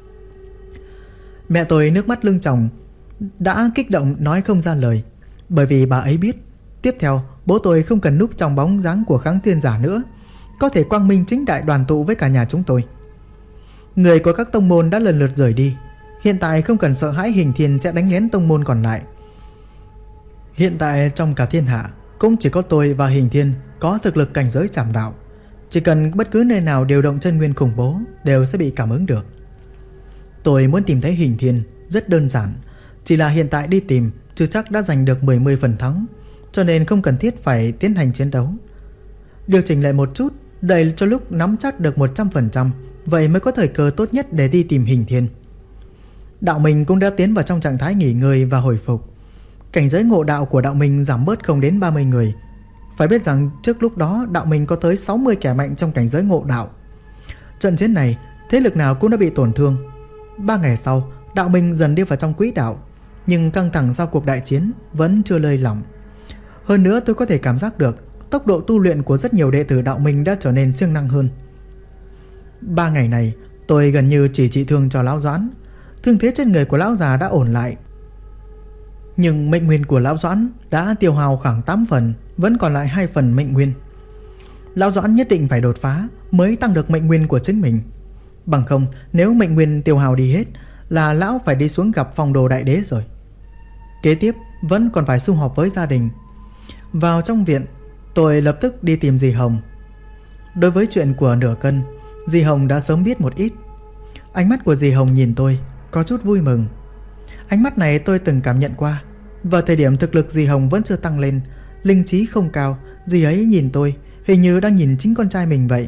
Mẹ tôi nước mắt lưng tròng, đã kích động nói không ra lời. Bởi vì bà ấy biết tiếp theo bố tôi không cần núp trong bóng dáng của Kháng Thiên giả nữa, có thể quang minh chính đại đoàn tụ với cả nhà chúng tôi. Người của các tông môn đã lần lượt rời đi. Hiện tại không cần sợ hãi Hình Thiên sẽ đánh lén tông môn còn lại. Hiện tại trong cả thiên hạ cũng chỉ có tôi và Hình Thiên có thực lực cảnh giới trảm đạo. Chỉ cần bất cứ nơi nào điều động chân nguyên khủng bố đều sẽ bị cảm ứng được. Tôi muốn tìm thấy Hình Thiên rất đơn giản, chỉ là hiện tại đi tìm chưa chắc đã giành được 10 phần thắng, cho nên không cần thiết phải tiến hành chiến đấu. Điều chỉnh lại một chút, đợi cho lúc nắm chắc được 100%, vậy mới có thời cơ tốt nhất để đi tìm Hình Thiên. Đạo Minh cũng đã tiến vào trong trạng thái nghỉ ngơi và hồi phục. Cảnh giới ngộ đạo của đạo Minh giảm bớt không đến 30 người. Phải biết rằng trước lúc đó đạo Minh có tới 60 kẻ mạnh trong cảnh giới ngộ đạo. Trận chiến này thế lực nào cũng đã bị tổn thương. 3 ngày sau, đạo Minh dần đi vào trong quỹ đạo, nhưng căng thẳng sau cuộc đại chiến vẫn chưa lơi lỏng. Hơn nữa tôi có thể cảm giác được tốc độ tu luyện của rất nhiều đệ tử đạo Minh đã trở nên siêng năng hơn. 3 ngày này tôi gần như chỉ trị thương cho lão Doãn. Thương thế trên người của lão già đã ổn lại, nhưng mệnh nguyên của lão Doãn đã tiêu hao khoảng 8 phần, vẫn còn lại 2 phần mệnh nguyên. Lão Doãn nhất định phải đột phá mới tăng được mệnh nguyên của chính mình. Bằng không, nếu mệnh nguyên tiêu hao đi hết là lão phải đi xuống gặp Phong Đồ Đại Đế rồi. Kế tiếp vẫn còn phải sum họp với gia đình. Vào trong viện, tôi lập tức đi tìm dì Hồng. Đối với chuyện của nửa cân, dì Hồng đã sớm biết một ít. Ánh mắt của dì Hồng nhìn tôi có chút vui mừng. Ánh mắt này tôi từng cảm nhận qua. Vào thời điểm thực lực dì Hồng vẫn chưa tăng lên, linh trí không cao, dì ấy nhìn tôi hình như đang nhìn chính con trai mình vậy.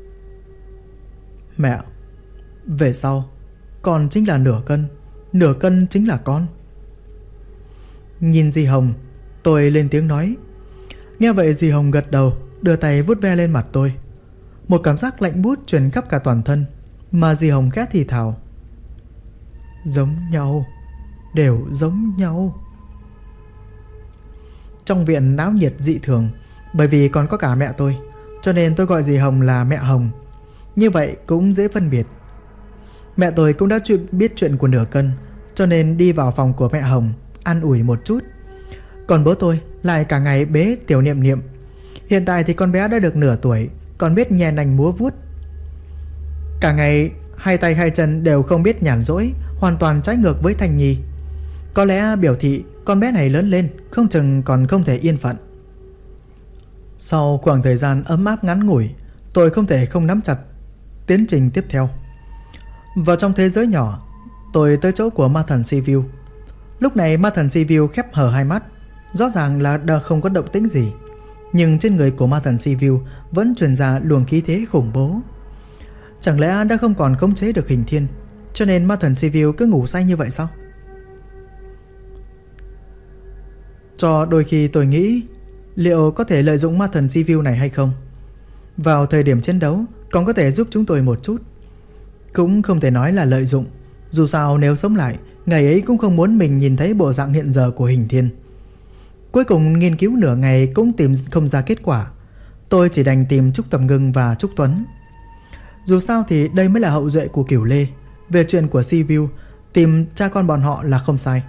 Mẹ, về sau con chính là nửa cân chính là con. Nhìn dì Hồng, tôi lên tiếng nói. Nghe vậy dì Hồng gật đầu, đưa tay vuốt ve lên mặt tôi. Một cảm giác lạnh buốt truyền khắp cả toàn thân, mà dì Hồng khẽ thì thào: Giống nhau, đều giống nhau. Trong viện náo nhiệt dị thường, bởi vì còn có cả mẹ tôi, cho nên tôi gọi dì Hồng là mẹ Hồng. Như vậy cũng dễ phân biệt. Mẹ tôi cũng đã biết chuyện của nửa cân, cho nên đi vào phòng của mẹ Hồng an ủi một chút. Còn bố tôi lại cả ngày bế tiểu Niệm Niệm. Hiện tại thì con bé đã được nửa tuổi, còn biết nhè nành múa vuốt. Cả ngày hai tay hai chân đều không biết nhàn rỗi, hoàn toàn trái ngược với Thanh Nhi. Có lẽ biểu thị con bé này lớn lên không chừng còn không thể yên phận. Sau khoảng thời gian ấm áp ngắn ngủi, tôi không thể không nắm chặt tiến trình tiếp theo. Vào trong thế giới nhỏ, tôi tới chỗ của ma thần Sivu. Lúc này ma thần Sivu khép hờ hai mắt, rõ ràng là đã không có động tĩnh gì, nhưng trên người của ma thần Sivu vẫn truyền ra luồng khí thế khủng bố. Chẳng lẽ đã không còn khống chế được Hình Thiên, cho nên ma thần Sivu cứ ngủ say như vậy sao? Cho đôi khi tôi nghĩ liệu có thể lợi dụng ma thần Sivu này hay không. Vào thời điểm chiến đấu còn có thể giúp chúng tôi một chút. Cũng không thể nói là lợi dụng, dù sao nếu sống lại, ngày ấy cũng không muốn mình nhìn thấy bộ dạng hiện giờ của Hình Thiên. Cuối cùng nghiên cứu nửa ngày cũng tìm không ra kết quả. Tôi chỉ đành tìm Trúc Tầm Ngưng và Trúc Tuấn. Dù sao thì đây mới là hậu duệ của Cửu Lê. Về chuyện của Sivu, tìm cha con bọn họ là không sai.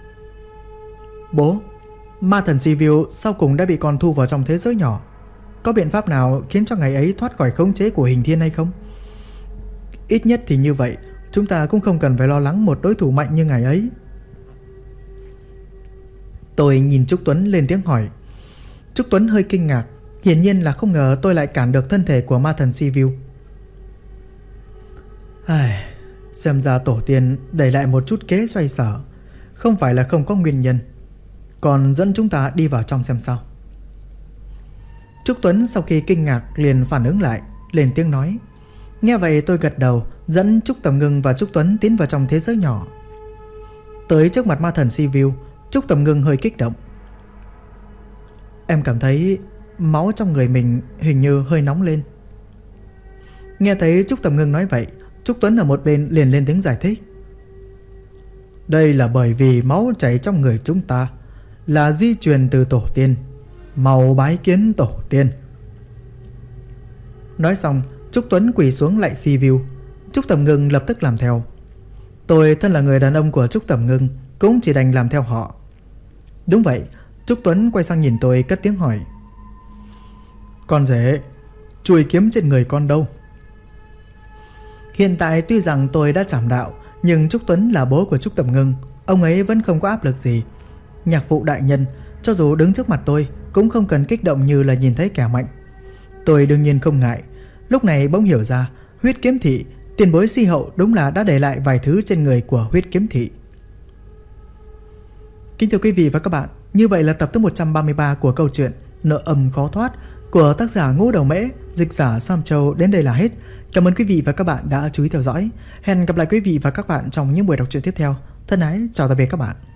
Bố, ma thần Sivu sau cùng đã bị con thu vào trong thế giới nhỏ. Có biện pháp nào khiến cho ngày ấy thoát khỏi khống chế của Hình Thiên hay không? Ít nhất thì như vậy, chúng ta cũng không cần phải lo lắng một đối thủ mạnh như ngày ấy. Tôi nhìn Trúc Tuấn lên tiếng hỏi. Trúc Tuấn hơi kinh ngạc, hiển nhiên là không ngờ tôi lại cản được thân thể của ma thần Sivu. Xem ra tổ tiên đẩy lại một chút kế xoay sở, không phải là không có nguyên nhân. Còn dẫn chúng ta đi vào trong xem sao. Trúc Tuấn sau khi kinh ngạc liền phản ứng lại, lên tiếng nói. Nghe vậy tôi gật đầu, dẫn Trúc Tầm Ngưng và Trúc Tuấn tiến vào trong thế giới nhỏ. Tới trước mặt ma thần Sivu, Trúc Tầm Ngưng hơi kích động. Em cảm thấy máu trong người mình hình như hơi nóng lên. Nghe thấy Trúc Tầm Ngưng nói vậy, Trúc Tuấn ở một bên liền lên tiếng giải thích. Đây là bởi vì máu chảy trong người chúng ta là di truyền từ tổ tiên, mau bái kiến tổ tiên. Nói xong, Trúc Tuấn quỳ xuống lại si view. Trúc Tầm Ngưng lập tức làm theo. Tôi thân là người đàn ông của Trúc Tầm Ngưng, cũng chỉ đành làm theo họ. Đúng vậy, Trúc Tuấn quay sang nhìn tôi cất tiếng hỏi: Con rể, chuôi kiếm trên người con đâu? Hiện tại tuy rằng tôi đã trảm đạo, nhưng Trúc Tuấn là bố của Trúc Tầm Ngưng, ông ấy vẫn không có áp lực gì. Nhạc phụ đại nhân, cho dù đứng trước mặt tôi cũng không cần kích động như là nhìn thấy kẻ mạnh. Tôi đương nhiên không ngại. Lúc này bỗng hiểu ra, Huyết Kiếm Thị, tiền bối si hậu đúng là đã để lại vài thứ trên người của Huyết Kiếm Thị. Kính thưa quý vị và các bạn, như vậy là tập thứ 133 của câu chuyện Nợ Âm Khó Thoát của tác giả Ngũ Đầu Mễ, dịch giả Sam Châu đến đây là hết. Cảm ơn quý vị và các bạn đã chú ý theo dõi. Hẹn gặp lại quý vị và các bạn trong những buổi đọc truyện tiếp theo. Thân ái, chào tạm biệt các bạn.